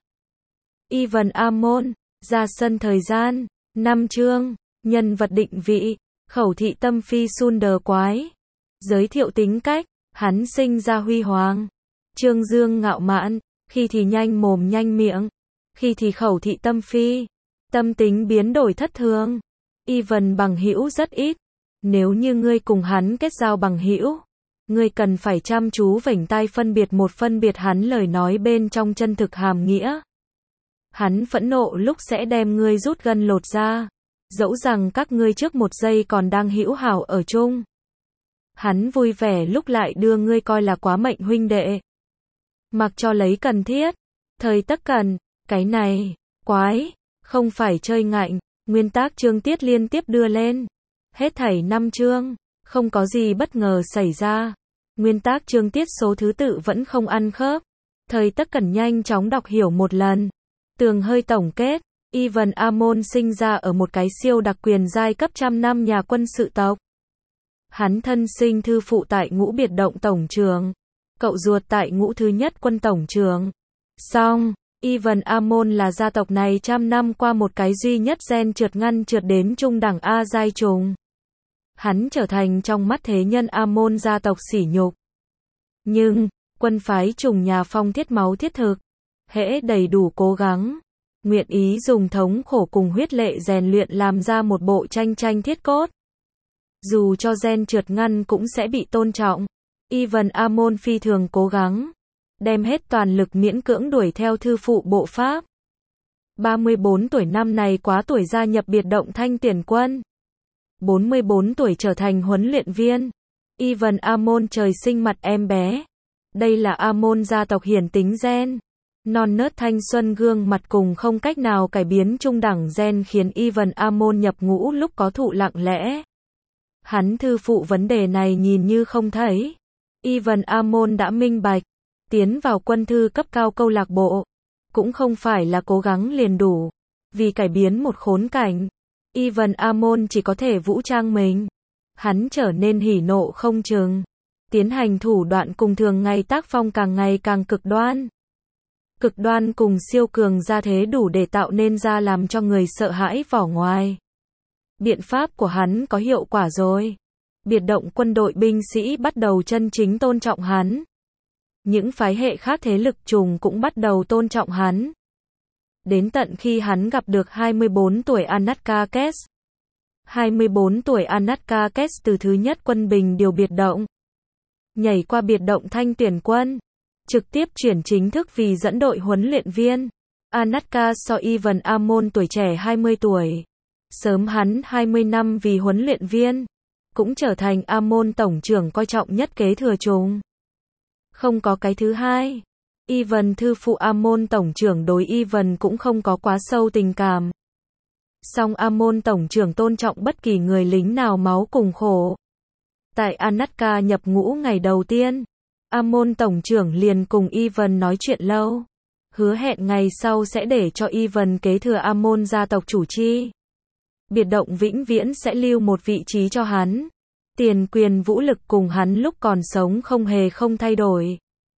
Speaker 1: Ivan Amon, ra sân thời gian, năm chương, nhân vật định vị, khẩu thị tâm phi Sunder quái. Giới thiệu tính cách, hắn sinh ra huy hoàng. Trương dương ngạo mạn, khi thì nhanh mồm nhanh miệng, khi thì khẩu thị tâm phi. Tâm tính biến đổi thất thường. Ivan bằng hữu rất ít. Nếu như ngươi cùng hắn kết giao bằng hữu, ngươi cần phải chăm chú vểnh tai phân biệt một phân biệt hắn lời nói bên trong chân thực hàm nghĩa. Hắn phẫn nộ lúc sẽ đem ngươi rút gân lột da, dẫu rằng các ngươi trước một giây còn đang hữu hảo ở chung. Hắn vui vẻ lúc lại đưa ngươi coi là quá mệnh huynh đệ. Mặc cho lấy cần thiết, thời tất cần, cái này, quái, không phải chơi ngạnh, nguyên tắc chương tiết liên tiếp đưa lên. Hết thảy năm chương, không có gì bất ngờ xảy ra. Nguyên tắc chương tiết số thứ tự vẫn không ăn khớp. Thời tất cần nhanh chóng đọc hiểu một lần. Tường hơi tổng kết, Ivan Amon sinh ra ở một cái siêu đặc quyền giai cấp trăm năm nhà quân sự tộc. Hắn thân sinh thư phụ tại ngũ biệt động tổng trường, cậu ruột tại ngũ thứ nhất quân tổng trường. Song, Ivan Amon là gia tộc này trăm năm qua một cái duy nhất gen trượt ngăn trượt đến trung đẳng A giai trùng. Hắn trở thành trong mắt thế nhân Amon gia tộc sỉ nhục. Nhưng, quân phái trùng nhà phong thiết máu thiết thực, hễ đầy đủ cố gắng, nguyện ý dùng thống khổ cùng huyết lệ rèn luyện làm ra một bộ tranh tranh thiết cốt. Dù cho gen trượt ngăn cũng sẽ bị tôn trọng. Ivan Amon phi thường cố gắng, đem hết toàn lực miễn cưỡng đuổi theo thư phụ bộ pháp. ba mươi bốn tuổi năm này quá tuổi gia nhập biệt động thanh tiền quân. bốn mươi bốn tuổi trở thành huấn luyện viên. Ivan Amon trời sinh mặt em bé. Đây là Amon gia tộc hiển tính gen. Non nớt thanh xuân gương mặt cùng không cách nào cải biến trung đẳng gen khiến Ivan Amon nhập ngũ lúc có thụ lặng lẽ. Hắn thư phụ vấn đề này nhìn như không thấy. Ivan Amon đã minh bạch. Tiến vào quân thư cấp cao câu lạc bộ. Cũng không phải là cố gắng liền đủ. Vì cải biến một khốn cảnh, Ivan Amon chỉ có thể vũ trang mình. Hắn trở nên hỉ nộ không chừng. Tiến hành thủ đoạn cùng thường ngày tác phong càng ngày càng cực đoan. Cực đoan cùng siêu cường ra thế đủ để tạo nên ra làm cho người sợ hãi vỏ ngoài. Biện pháp của hắn có hiệu quả rồi. Biệt động quân đội binh sĩ bắt đầu chân chính tôn trọng hắn. Những phái hệ khác thế lực trùng cũng bắt đầu tôn trọng hắn. Đến tận khi hắn gặp được hai mươi bốn tuổi Anatka Kes. hai mươi bốn tuổi Anatka Kes từ thứ nhất quân bình điều biệt động. Nhảy qua biệt động thanh tuyển quân. Trực tiếp chuyển chính thức vì dẫn đội huấn luyện viên. Anatka so Ivan Amon tuổi trẻ hai mươi tuổi. Sớm hắn hai mươi năm vì huấn luyện viên. Cũng trở thành Amon tổng trưởng coi trọng nhất kế thừa trùng. Không có cái thứ hai. Ivan thư phụ Amon tổng trưởng đối Ivan cũng không có quá sâu tình cảm. Song Amon tổng trưởng tôn trọng bất kỳ người lính nào máu cùng khổ. Tại Anatka nhập ngũ ngày đầu tiên, Amon tổng trưởng liền cùng Ivan nói chuyện lâu. Hứa hẹn ngày sau sẽ để cho Ivan kế thừa Amon gia tộc chủ chi. Biệt động vĩnh viễn sẽ lưu một vị trí cho hắn. Tiền quyền vũ lực cùng hắn lúc còn sống không hề không thay đổi.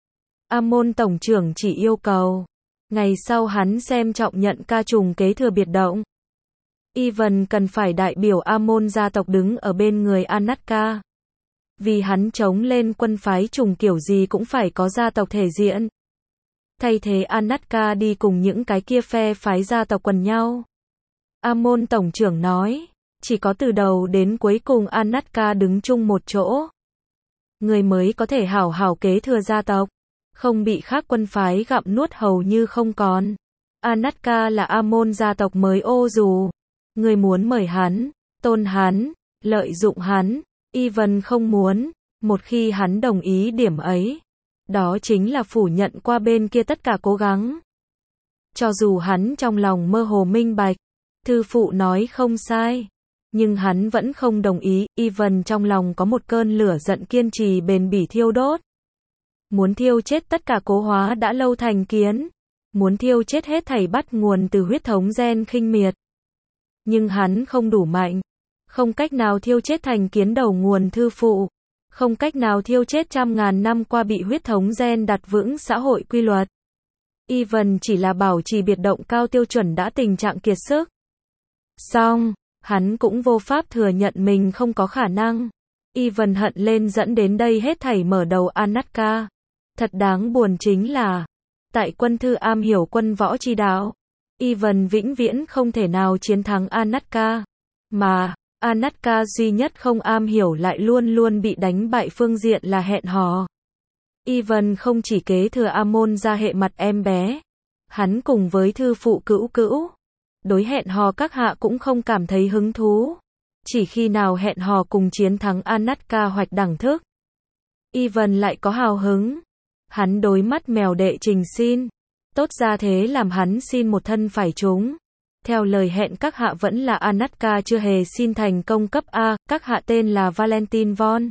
Speaker 1: Amon tổng trưởng chỉ yêu cầu. Ngày sau hắn xem trọng nhận ca trùng kế thừa biệt động. Ivan cần phải đại biểu Amon gia tộc đứng ở bên người Anatka. Vì hắn chống lên quân phái trùng kiểu gì cũng phải có gia tộc thể diện. Thay thế Anatka đi cùng những cái kia phe phái gia tộc quần nhau. Amon tổng trưởng nói, chỉ có từ đầu đến cuối cùng Anatka đứng chung một chỗ. Người mới có thể hảo hảo kế thừa gia tộc, không bị khác quân phái gặm nuốt hầu như không còn. Anatka là Amon gia tộc mới ô dù. Người muốn mời hắn, tôn hắn, lợi dụng hắn. Ivan không muốn, một khi hắn đồng ý điểm ấy, đó chính là phủ nhận qua bên kia tất cả cố gắng. Cho dù hắn trong lòng mơ hồ minh bạch, thư phụ nói không sai, nhưng hắn vẫn không đồng ý. Ivan trong lòng có một cơn lửa giận kiên trì bền bỉ thiêu đốt. Muốn thiêu chết tất cả cố hóa đã lâu thành kiến, muốn thiêu chết hết thảy bắt nguồn từ huyết thống gen khinh miệt. Nhưng hắn không đủ mạnh. Không cách nào thiêu chết thành kiến đầu nguồn thư phụ. Không cách nào thiêu chết trăm ngàn năm qua bị huyết thống gen đặt vững xã hội quy luật. Ivan chỉ là bảo trì biệt động cao tiêu chuẩn đã tình trạng kiệt sức. Song, hắn cũng vô pháp thừa nhận mình không có khả năng. Ivan hận lên dẫn đến đây hết thảy mở đầu Anatka. Thật đáng buồn chính là, tại quân thư am hiểu quân võ chi đạo. Ivan vĩnh viễn không thể nào chiến thắng Anatka. Mà, Anatka duy nhất không am hiểu lại luôn luôn bị đánh bại phương diện là hẹn hò. Ivan không chỉ kế thừa Amon ra hệ mặt em bé. Hắn cùng với thư phụ cữu cữu. Đối hẹn hò các hạ cũng không cảm thấy hứng thú. Chỉ khi nào hẹn hò cùng chiến thắng Anatka hoạch đẳng thức. Ivan lại có hào hứng. Hắn đối mắt mèo đệ trình xin. Tốt ra thế làm hắn xin một thân phải trúng. Theo lời hẹn các hạ vẫn là Anatka chưa hề xin thành công cấp A, các hạ tên là Valentine Von.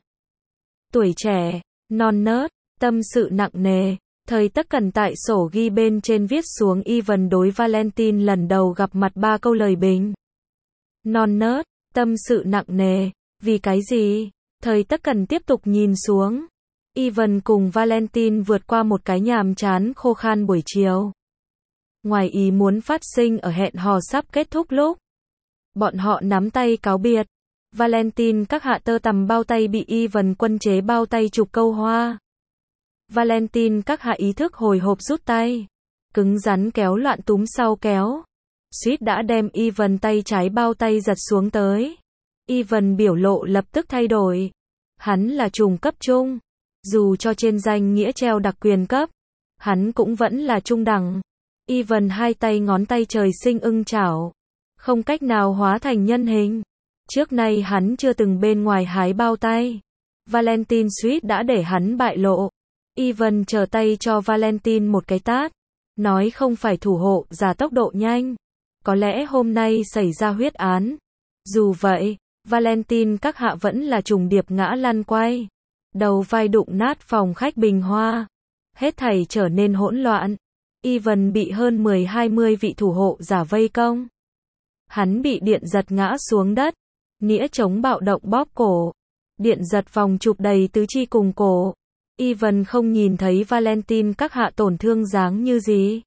Speaker 1: Tuổi trẻ, non nớt, tâm sự nặng nề. Thời Tất Cần tại sổ ghi bên trên viết xuống Ivan đối Valentine lần đầu gặp mặt ba câu lời bình. Non nớt, tâm sự nặng nề, vì cái gì? Thời Tất Cần tiếp tục nhìn xuống. Ivan cùng Valentine vượt qua một cái nhàm chán khô khan buổi chiều. Ngoài ý muốn phát sinh ở hẹn hò sắp kết thúc lúc. Bọn họ nắm tay cáo biệt. Valentine các hạ tơ tằm bao tay bị Ivan quân chế bao tay chụp câu hoa. Valentine các hạ ý thức hồi hộp rút tay. Cứng rắn kéo loạn túm sau kéo. Suýt đã đem Ivan tay trái bao tay giật xuống tới. Ivan biểu lộ lập tức thay đổi. Hắn là trùng cấp trung. Dù cho trên danh nghĩa treo đặc quyền cấp. Hắn cũng vẫn là trung đẳng. Ivan hai tay ngón tay trời sinh ưng chảo. Không cách nào hóa thành nhân hình. Trước nay hắn chưa từng bên ngoài hái bao tay. Valentine suýt đã để hắn bại lộ. Ivan trở tay cho Valentine một cái tát. Nói không phải thủ hộ, giả tốc độ nhanh. Có lẽ hôm nay xảy ra huyết án. Dù vậy, Valentine các hạ vẫn là trùng điệp ngã lăn quay. Đầu vai đụng nát phòng khách bình hoa. Hết thảy trở nên hỗn loạn. Ivan bị hơn mười hai mươi vị thủ hộ giả vây công. Hắn bị điện giật ngã xuống đất. Nĩa chống bạo động bóp cổ. Điện giật vòng chụp đầy tứ chi cùng cổ. Ivan không nhìn thấy Valentine các hạ tổn thương dáng như gì.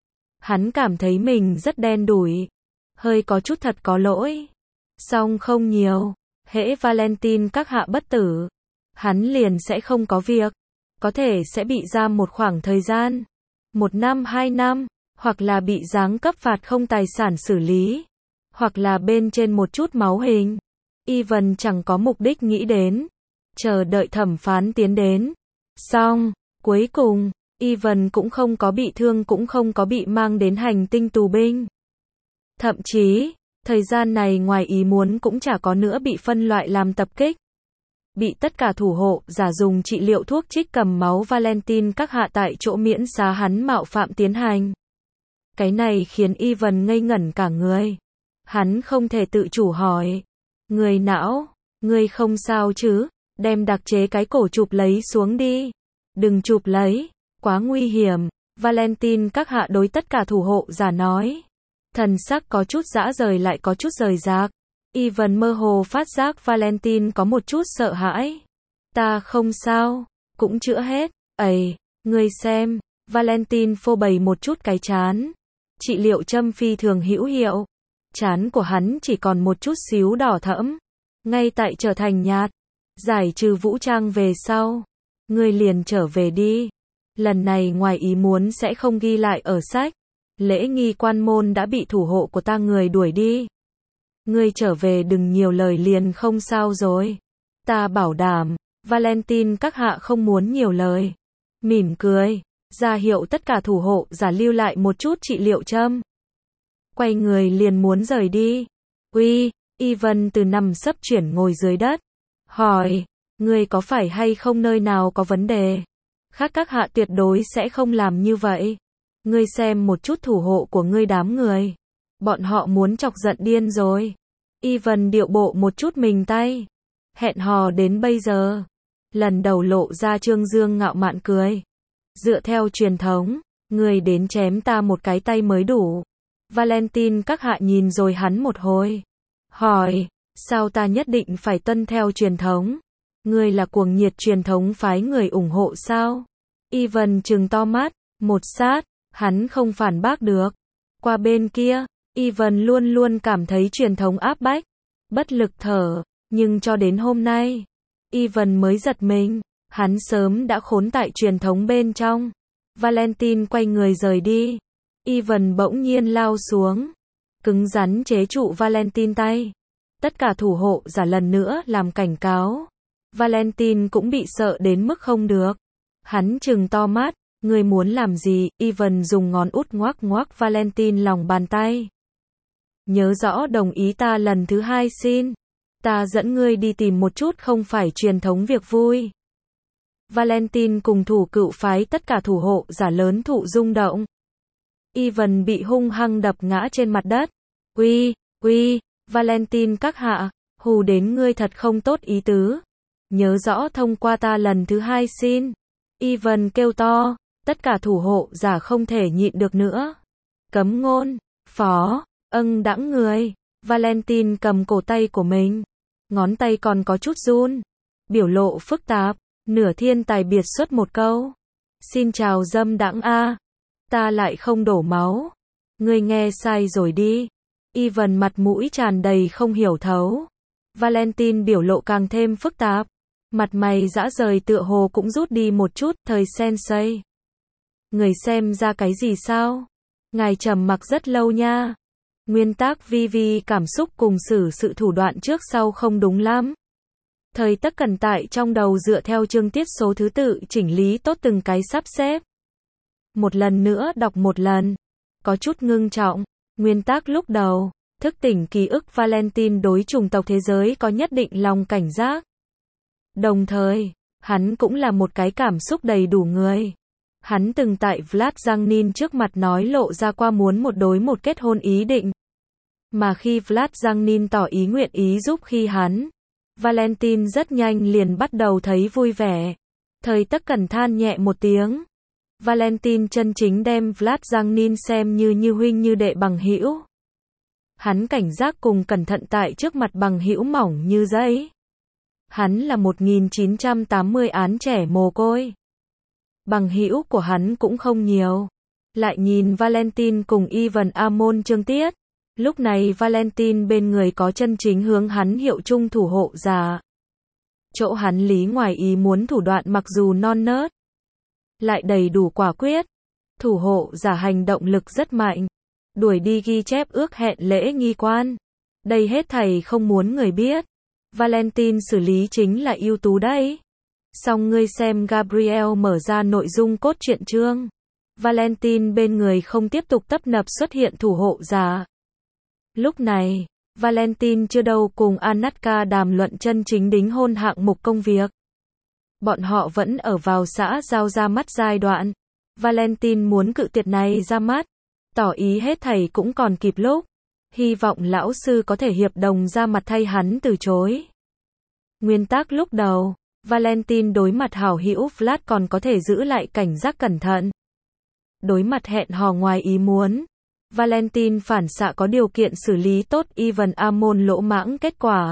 Speaker 1: Hắn cảm thấy mình rất đen đủi. Hơi có chút thật có lỗi. Song không nhiều. Hễ Valentine các hạ bất tử. Hắn liền sẽ không có việc. Có thể sẽ bị giam một khoảng thời gian. Một năm hai năm. Hoặc là bị giáng cấp phạt không tài sản xử lý. Hoặc là bên trên một chút máu hình. Ivan chẳng có mục đích nghĩ đến. Chờ đợi thẩm phán tiến đến. Xong, cuối cùng, Ivan cũng không có bị thương cũng không có bị mang đến hành tinh tù binh. Thậm chí, thời gian này ngoài ý muốn cũng chả có nữa bị phân loại làm tập kích. Bị tất cả thủ hộ giả dùng trị liệu thuốc trích cầm máu Valentine các hạ tại chỗ miễn xá hắn mạo phạm tiến hành. Cái này khiến Ivan ngây ngẩn cả người. Hắn không thể tự chủ hỏi. Người não, ngươi không sao chứ? Đem đặc chế cái cổ chụp lấy xuống đi. Đừng chụp lấy, quá nguy hiểm. Valentine các hạ đối tất cả thủ hộ giả nói. Thần sắc có chút dã rời lại có chút rời rạc. Ivan mơ hồ phát giác Valentine có một chút sợ hãi. Ta không sao, cũng chữa hết. Ây, ngươi xem. Valentine phô bày một chút cái chán. Trị liệu châm phi thường hữu hiệu. Chán của hắn chỉ còn một chút xíu đỏ thẫm. Ngay tại trở thành nhạt. Giải trừ vũ trang về sau. Ngươi liền trở về đi. Lần này ngoài ý muốn sẽ không ghi lại ở sách. Lễ nghi quan môn đã bị thủ hộ của ta người đuổi đi. Ngươi trở về đừng nhiều lời liền không sao rồi. Ta bảo đảm. Valentine các hạ không muốn nhiều lời. Mỉm cười. Ra hiệu tất cả thủ hộ giả lưu lại một chút trị liệu châm. Quay người liền muốn rời đi. Uy, Ivan từ nằm sấp chuyển ngồi dưới đất. Hỏi, ngươi có phải hay không nơi nào có vấn đề? Khác các hạ tuyệt đối sẽ không làm như vậy. Ngươi xem một chút thủ hộ của ngươi đám người. Bọn họ muốn chọc giận điên rồi. Ivan điệu bộ một chút mình tay. Hẹn hò đến bây giờ. Lần đầu lộ ra trương dương ngạo mạn cười. Dựa theo truyền thống, ngươi đến chém ta một cái tay mới đủ. Valentine các hạ nhìn rồi hắn một hồi. Hỏi, sao ta nhất định phải tuân theo truyền thống? Ngươi là cuồng nhiệt truyền thống phái người ủng hộ sao? Ivan trừng to mắt, một sát, hắn không phản bác được. Qua bên kia, Ivan luôn luôn cảm thấy truyền thống áp bách, bất lực thở, nhưng cho đến hôm nay, Ivan mới giật mình, hắn sớm đã khốn tại truyền thống bên trong. Valentine quay người rời đi. Ivan bỗng nhiên lao xuống, cứng rắn chế trụ Valentine tay. Tất cả thủ hộ giả lần nữa làm cảnh cáo. Valentine cũng bị sợ đến mức không được. Hắn trừng to mắt, ngươi muốn làm gì? Ivan dùng ngón út ngoắc ngoắc Valentine lòng bàn tay. Nhớ rõ đồng ý ta lần thứ hai xin. Ta dẫn ngươi đi tìm một chút không phải truyền thống việc vui. Valentine cùng thủ cựu phái tất cả thủ hộ giả lớn thụ rung động. Ivan bị hung hăng đập ngã trên mặt đất. Uy, uy, Valentine các hạ, hù đến ngươi thật không tốt ý tứ. Nhớ rõ thông qua ta lần thứ hai xin. Ivan kêu to, tất cả thủ hộ giả không thể nhịn được nữa. Cấm ngôn, phó, âng đãng người. Valentine cầm cổ tay của mình. Ngón tay còn có chút run. Biểu lộ phức tạp, nửa thiên tài biệt xuất một câu. Xin chào dâm đãng a. Ta lại không đổ máu. Ngươi nghe sai rồi đi. Ivan mặt mũi tràn đầy không hiểu thấu. Valentine biểu lộ càng thêm phức tạp. Mặt mày dã rời tựa hồ cũng rút đi một chút, thời sensei. Người xem ra cái gì sao? Ngài trầm mặc rất lâu nha. Nguyên tác vi vi cảm xúc cùng xử sự thủ đoạn trước sau không đúng lắm. Thời tất cẩn tại trong đầu dựa theo chương tiết số thứ tự chỉnh lý tốt từng cái sắp xếp. Một lần nữa đọc một lần. Có chút ngưng trọng. Nguyên tác lúc đầu, thức tỉnh ký ức Valentine đối chủng tộc thế giới có nhất định lòng cảnh giác. Đồng thời, hắn cũng là một cái cảm xúc đầy đủ người. Hắn từng tại Vlad Giangnin trước mặt nói lộ ra qua muốn một đối một kết hôn ý định. Mà khi Vlad Giangnin tỏ ý nguyện ý giúp khi hắn, Valentine rất nhanh liền bắt đầu thấy vui vẻ. Thời tất cẩn than nhẹ một tiếng. Valentine chân chính đem Vlad Giangnin xem như như huynh như đệ bằng hữu. Hắn cảnh giác cùng cẩn thận tại trước mặt bằng hữu mỏng như giấy. Hắn là một nghìn chín trăm tám mươi án trẻ mồ côi. Bằng hữu của hắn cũng không nhiều. Lại nhìn Valentine cùng Ivan Amon chương tiết. Lúc này Valentine bên người có chân chính hướng hắn hiệu chung thủ hộ giả. Chỗ hắn lý ngoài ý muốn thủ đoạn mặc dù non nớt, lại đầy đủ quả quyết. Thủ hộ giả hành động lực rất mạnh. Đuổi đi ghi chép ước hẹn lễ nghi quan. Đây hết thầy không muốn người biết. Valentine xử lý chính là ưu tú đấy. Xong ngươi xem Gabriel mở ra nội dung cốt truyện chương. Valentine bên người không tiếp tục tấp nập xuất hiện thủ hộ giả. Lúc này, Valentine chưa đâu cùng Anatka đàm luận chân chính đính hôn hạng mục công việc. Bọn họ vẫn ở vào xã giao ra mắt giai đoạn. Valentine muốn cự tuyệt này ra mắt. Tỏ ý hết thầy cũng còn kịp lúc. Hy vọng lão sư có thể hiệp đồng ra mặt thay hắn từ chối. Nguyên tác lúc đầu, Valentine đối mặt hảo hữu Vlad còn có thể giữ lại cảnh giác cẩn thận. Đối mặt hẹn hò ngoài ý muốn, Valentine phản xạ có điều kiện xử lý tốt Ivan Amon lỗ mãng kết quả.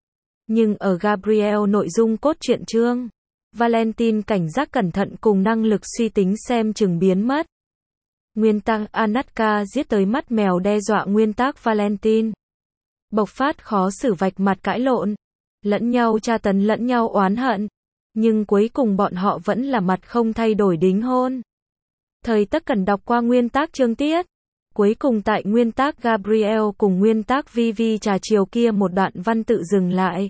Speaker 1: Nhưng ở Gabriel nội dung cốt truyện chương, Valentine cảnh giác cẩn thận cùng năng lực suy tính xem chừng biến mất. Nguyên tác Anatka giết tới mắt mèo đe dọa nguyên tác Valentine. Bộc phát khó xử vạch mặt cãi lộn. Lẫn nhau tra tấn lẫn nhau oán hận. Nhưng cuối cùng bọn họ vẫn là mặt không thay đổi đính hôn. Thời tất cần đọc qua nguyên tác chương tiết. Cuối cùng tại nguyên tác Gabriel cùng nguyên tác Vivi trà chiều kia một đoạn văn tự dừng lại.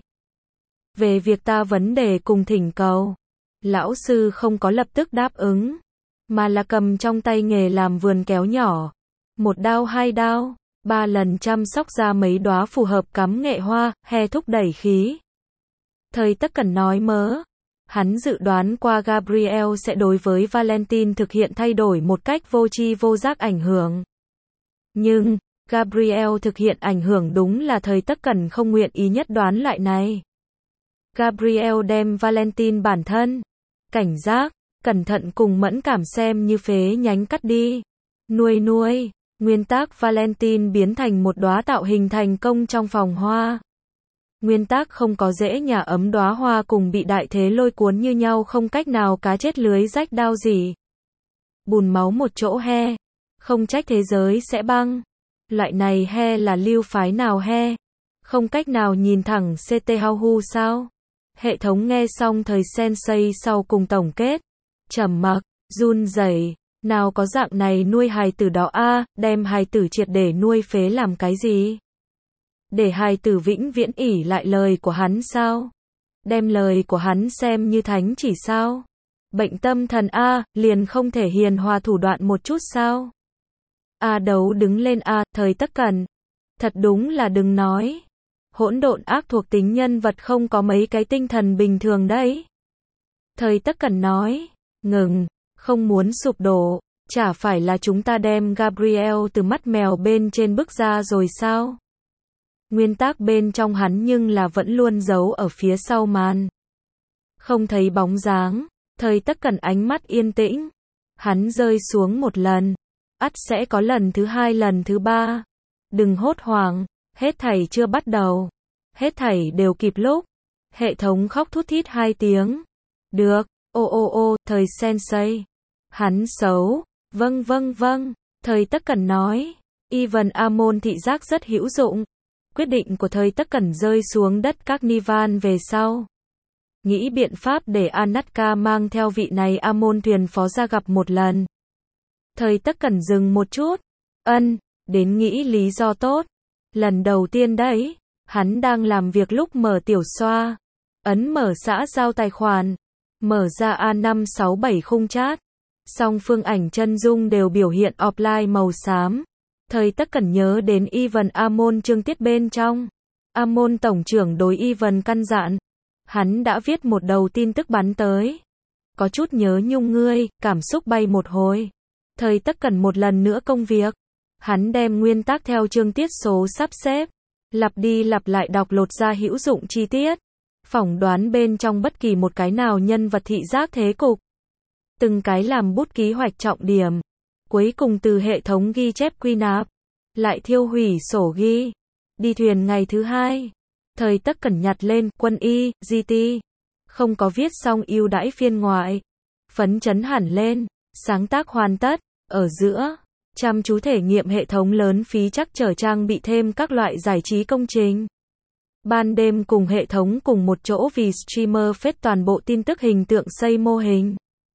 Speaker 1: Về việc ta vấn đề cùng thỉnh cầu. Lão sư không có lập tức đáp ứng. Mà là cầm trong tay nghề làm vườn kéo nhỏ. Một đao hai đao, ba lần chăm sóc ra mấy đóa phù hợp cắm nghệ hoa, he thúc đẩy khí. Thời tất cần nói mớ. Hắn dự đoán qua Gabriel sẽ đối với Valentine thực hiện thay đổi một cách vô tri vô giác ảnh hưởng. Nhưng, Gabriel thực hiện ảnh hưởng đúng là thời tất cần không nguyện ý nhất đoán lại này. Gabriel đem Valentine bản thân, cảnh giác, cẩn thận cùng mẫn cảm xem như phế nhánh cắt đi. Nuôi nuôi, nguyên tác Valentine biến thành một đóa tạo hình thành công trong phòng hoa. Nguyên tác không có dễ nhà ấm đóa hoa cùng bị đại thế lôi cuốn như nhau không cách nào cá chết lưới rách đao gì. Bùn máu một chỗ he. Không trách thế giới sẽ băng. Loại này he là lưu phái nào he. Không cách nào nhìn thẳng xê tê How Hu sao. Hệ thống nghe xong thời sensei sau cùng tổng kết. Trầm mặc, run rẩy, Nào có dạng này nuôi hài tử đó a, đem hài tử triệt để nuôi phế làm cái gì? Để hài tử vĩnh viễn ỷ lại lời của hắn sao? Đem lời của hắn xem như thánh chỉ sao? Bệnh tâm thần a, liền không thể hiền hòa thủ đoạn một chút sao? A Đấu đứng lên a, Thời Tất Cẩn. Thật đúng là đừng nói. Hỗn độn ác thuộc tính nhân vật không có mấy cái tinh thần bình thường đấy. Thời Tất Cẩn nói, ngừng, không muốn sụp đổ, chả phải là chúng ta đem Gabriel từ mắt mèo bên trên bước ra rồi sao? Nguyên tắc bên trong hắn nhưng là vẫn luôn giấu ở phía sau màn. Không thấy bóng dáng, Thời Tất Cẩn ánh mắt yên tĩnh. Hắn rơi xuống một lần, ắt sẽ có lần thứ hai lần thứ ba. Đừng hốt hoảng, hết thảy chưa bắt đầu. Hết thảy đều kịp lúc. Hệ thống khóc thút thít hai tiếng. Được, ô ô ô, Thời Sensei. Hắn xấu, vâng vâng vâng, Thời Tất Cẩn nói. Ivan Amon thị giác rất hữu dụng. Quyết định của Thời Tất Cẩn rơi xuống đất các Nivan về sau. Nghĩ biện pháp để Anatka mang theo vị này Amon thuyền phó ra gặp một lần. Thời Tất Cẩn dừng một chút. Ân, đến nghĩ lý do tốt. Lần đầu tiên đấy, hắn đang làm việc lúc mở tiểu xoa. Ấn mở xã giao tài khoản. Mở ra A năm sáu bảy khung chat. Song phương ảnh chân dung đều biểu hiện offline màu xám. Thời Tất Cẩn nhớ đến Ivan Amon chương tiết bên trong. Amon tổng trưởng đối Ivan căn dặn. Hắn đã viết một đầu tin tức bắn tới. Có chút nhớ nhung ngươi, cảm xúc bay một hồi. Thời Tất Cẩn một lần nữa công việc. Hắn đem nguyên tắc theo chương tiết số sắp xếp. Lặp đi lặp lại đọc lột ra hữu dụng chi tiết. Phỏng đoán bên trong bất kỳ một cái nào nhân vật thị giác thế cục. Từng cái làm bút ký hoạch trọng điểm. Cuối cùng từ hệ thống ghi chép quy nạp. Lại thiêu hủy sổ ghi. Đi thuyền ngày thứ hai. Thời Tất Cẩn nhặt lên quân y, giê tê. Không có viết xong ưu đãi phiên ngoại. Phấn chấn hẳn lên. Sáng tác hoàn tất. Ở giữa. Chăm chú thể nghiệm hệ thống lớn phí chắc trở trang bị thêm các loại giải trí công trình. Ban đêm cùng hệ thống cùng một chỗ vì streamer phết toàn bộ tin tức hình tượng xây mô hình.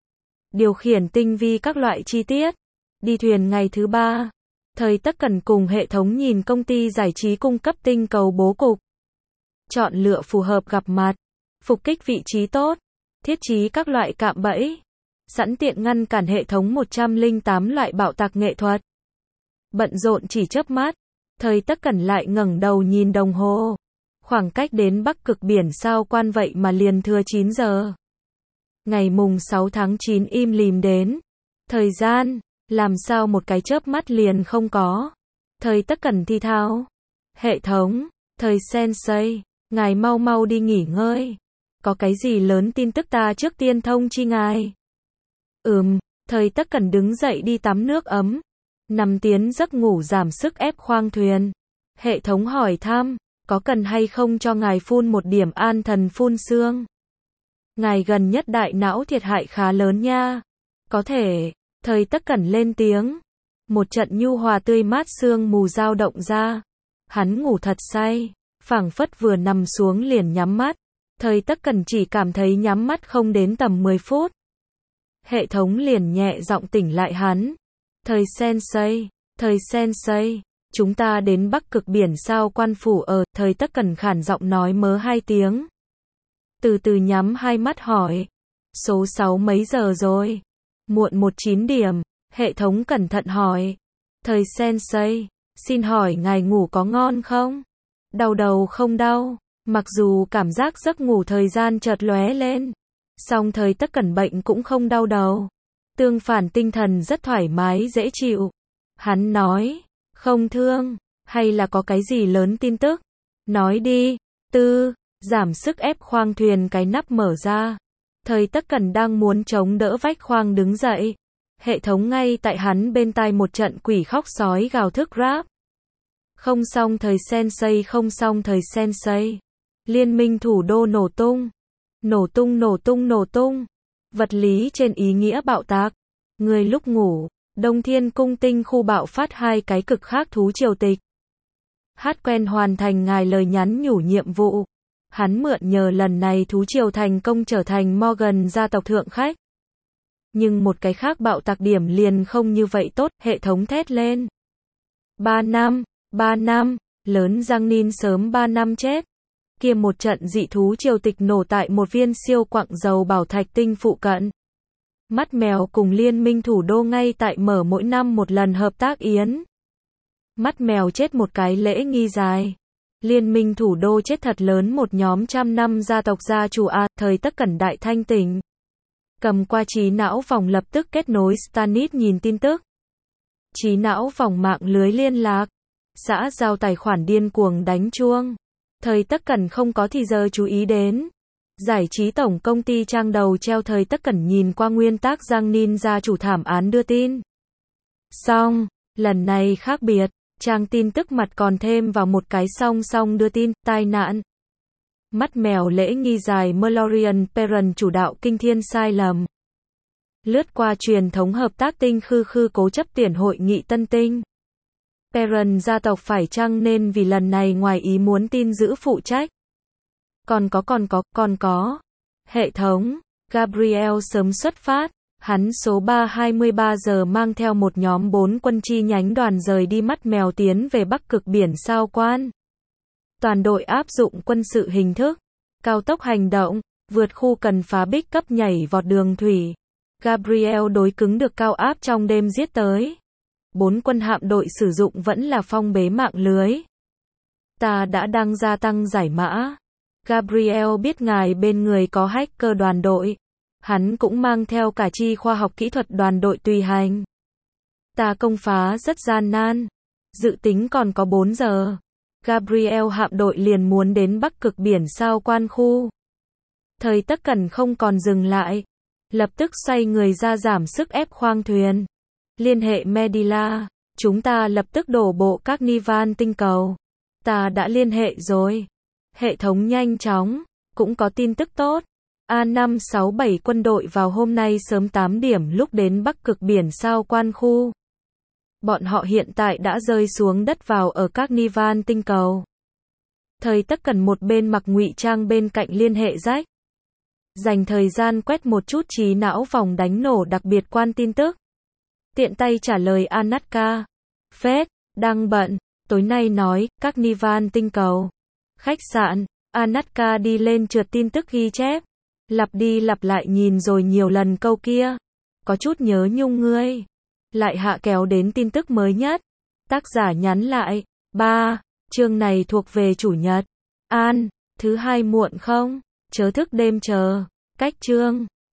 Speaker 1: Điều khiển tinh vi các loại chi tiết. Đi thuyền ngày thứ ba. Thời Tất Cẩn cùng hệ thống nhìn công ty giải trí cung cấp tinh cầu bố cục. Chọn lựa phù hợp gặp mặt. Phục kích vị trí tốt. Thiết trí các loại cạm bẫy. Sẵn tiện ngăn cản hệ thống một trăm lẻ tám loại bạo tạc nghệ thuật. Bận rộn chỉ chớp mắt. Thời Tất Cẩn lại ngẩng đầu nhìn đồng hồ. Khoảng cách đến Bắc Cực biển sao Quan vậy mà liền thừa chín giờ. Ngày mùng sáu tháng chín im lìm đến. Thời gian, làm sao một cái chớp mắt liền không có. Thời Tất Cẩn thi thao. Hệ thống, Thời Sensei, ngài mau mau đi nghỉ ngơi. Có cái gì lớn tin tức ta trước tiên thông chi ngài. Ừm, Thời Tất Cẩn đứng dậy đi tắm nước ấm. Nằm tiến giấc ngủ giảm sức ép khoang thuyền. Hệ thống hỏi thăm, có cần hay không cho ngài phun một điểm an thần phun xương? Ngài gần nhất đại não thiệt hại khá lớn nha. Có thể, Thời Tất Cẩn lên tiếng. Một trận nhu hòa tươi mát sương mù dao động ra. Hắn ngủ thật say, phảng phất vừa nằm xuống liền nhắm mắt. Thời Tất Cẩn chỉ cảm thấy nhắm mắt không đến tầm mười phút. Hệ thống liền nhẹ giọng tỉnh lại hắn. Thời Sensei, Thời Sensei, chúng ta đến Bắc Cực biển sao Quan phủ ở. Thời Tất Cẩn khản giọng nói mớ hai tiếng. Từ từ nhắm hai mắt hỏi. Số sáu mấy giờ rồi? Muộn một chín điểm. Hệ thống cẩn thận hỏi. Thời Sensei, xin hỏi ngài ngủ có ngon không? Đau đầu không đau? Mặc dù cảm giác giấc ngủ thời gian chợt lóe lên. Song Thời Tất Cẩn bệnh cũng không đau đầu. Tương phản tinh thần rất thoải mái dễ chịu. Hắn nói, không thương, hay là có cái gì lớn tin tức? Nói đi. Tư, giảm sức ép khoang thuyền cái nắp mở ra. Thời Tất Cẩn đang muốn chống đỡ vách khoang đứng dậy. Hệ thống ngay tại hắn bên tai một trận quỷ khóc sói gào thức rap. Không xong Thời Sensei, không xong Thời Sensei. Liên minh thủ đô nổ tung. Nổ tung nổ tung nổ tung. Vật lý trên ý nghĩa bạo tạc. Người lúc ngủ, Đông Thiên Cung tinh khu bạo phát hai cái cực khác thú triều tịch. Hát quen hoàn thành ngài lời nhắn nhủ nhiệm vụ. Hắn mượn nhờ lần này thú triều thành công trở thành Morgan gia tộc thượng khách. Nhưng một cái khác bạo tạc điểm liền không như vậy tốt, hệ thống thét lên. ba năm, ba năm, lớn Giang Ninh sớm ba năm chết. Kia một trận dị thú triều tịch nổ tại một viên siêu quặng dầu bảo thạch tinh phụ cận. Mắt mèo cùng liên minh thủ đô ngay tại mở mỗi năm một lần hợp tác yến. Mắt mèo chết một cái lễ nghi dài. Liên minh thủ đô chết thật lớn một nhóm trăm năm gia tộc gia chủ A, thời Tất Cẩn đại thanh tỉnh. Cầm qua trí não vòng lập tức kết nối Stanit nhìn tin tức. Trí não vòng mạng lưới liên lạc. Xã giao tài khoản điên cuồng đánh chuông. Thời Tất Cẩn không có thì giờ chú ý đến. Giải trí tổng công ty trang đầu treo Thời Tất Cẩn nhìn qua nguyên tác Giang Ninh gia chủ thảm án đưa tin. Xong, lần này khác biệt, trang tin tức mặt còn thêm vào một cái song song đưa tin, tai nạn. Mắt mèo lễ nghi dài Merlorian Perron chủ đạo kinh thiên sai lầm. Lướt qua truyền thống hợp tác tinh khư khư cố chấp tuyển hội nghị tân tinh. Perron gia tộc phải chăng nên vì lần này ngoài ý muốn tin giữ phụ trách. Còn có còn có, còn có. Hệ thống, Gabriel sớm xuất phát, hắn số ba hai mươi ba giờ mang theo một nhóm bốn quân chi nhánh đoàn rời đi mắt mèo tiến về Bắc Cực biển Sao Quan. Toàn đội áp dụng quân sự hình thức, cao tốc hành động, vượt khu cần phá bích cấp nhảy vọt đường thủy. Gabriel đối cứng được cao áp trong đêm giết tới. Bốn quân hạm đội sử dụng vẫn là phong bế mạng lưới. Ta đã đang gia tăng giải mã. Gabriel biết ngài bên người có hacker đoàn đội. Hắn cũng mang theo cả chi khoa học kỹ thuật đoàn đội tùy hành. Ta công phá rất gian nan. Dự tính còn có bốn giờ. Gabriel hạm đội liền muốn đến Bắc Cực biển Sao Quan khu. Thời Tất Cẩn không còn dừng lại. Lập tức xoay người ra giảm sức ép khoang thuyền. Liên hệ Medila. Chúng ta lập tức đổ bộ các Nivan tinh cầu. Ta đã liên hệ rồi. Hệ thống nhanh chóng. Cũng có tin tức tốt. A năm sáu bảy quân đội vào hôm nay sớm tám điểm lúc đến Bắc Cực biển Sao Quan khu. Bọn họ hiện tại đã rơi xuống đất vào ở các Nivan tinh cầu. Thời Tất Cẩn một bên mặc ngụy trang bên cạnh liên hệ rách. Dành thời gian quét một chút trí não vòng đánh nổ đặc biệt quan tin tức. Tiện tay trả lời Anatka. Phết, đang bận, tối nay nói, các Nivan tinh cầu. Khách sạn, Anatka đi lên trượt tin tức ghi chép. Lặp đi lặp lại nhìn rồi nhiều lần câu kia. Có chút nhớ nhung ngươi. Lại hạ kéo đến tin tức mới nhất. Tác giả nhắn lại. ba. Chương này thuộc về chủ nhật. An, thứ hai muộn không? Chớ thức đêm chờ. Cách chương.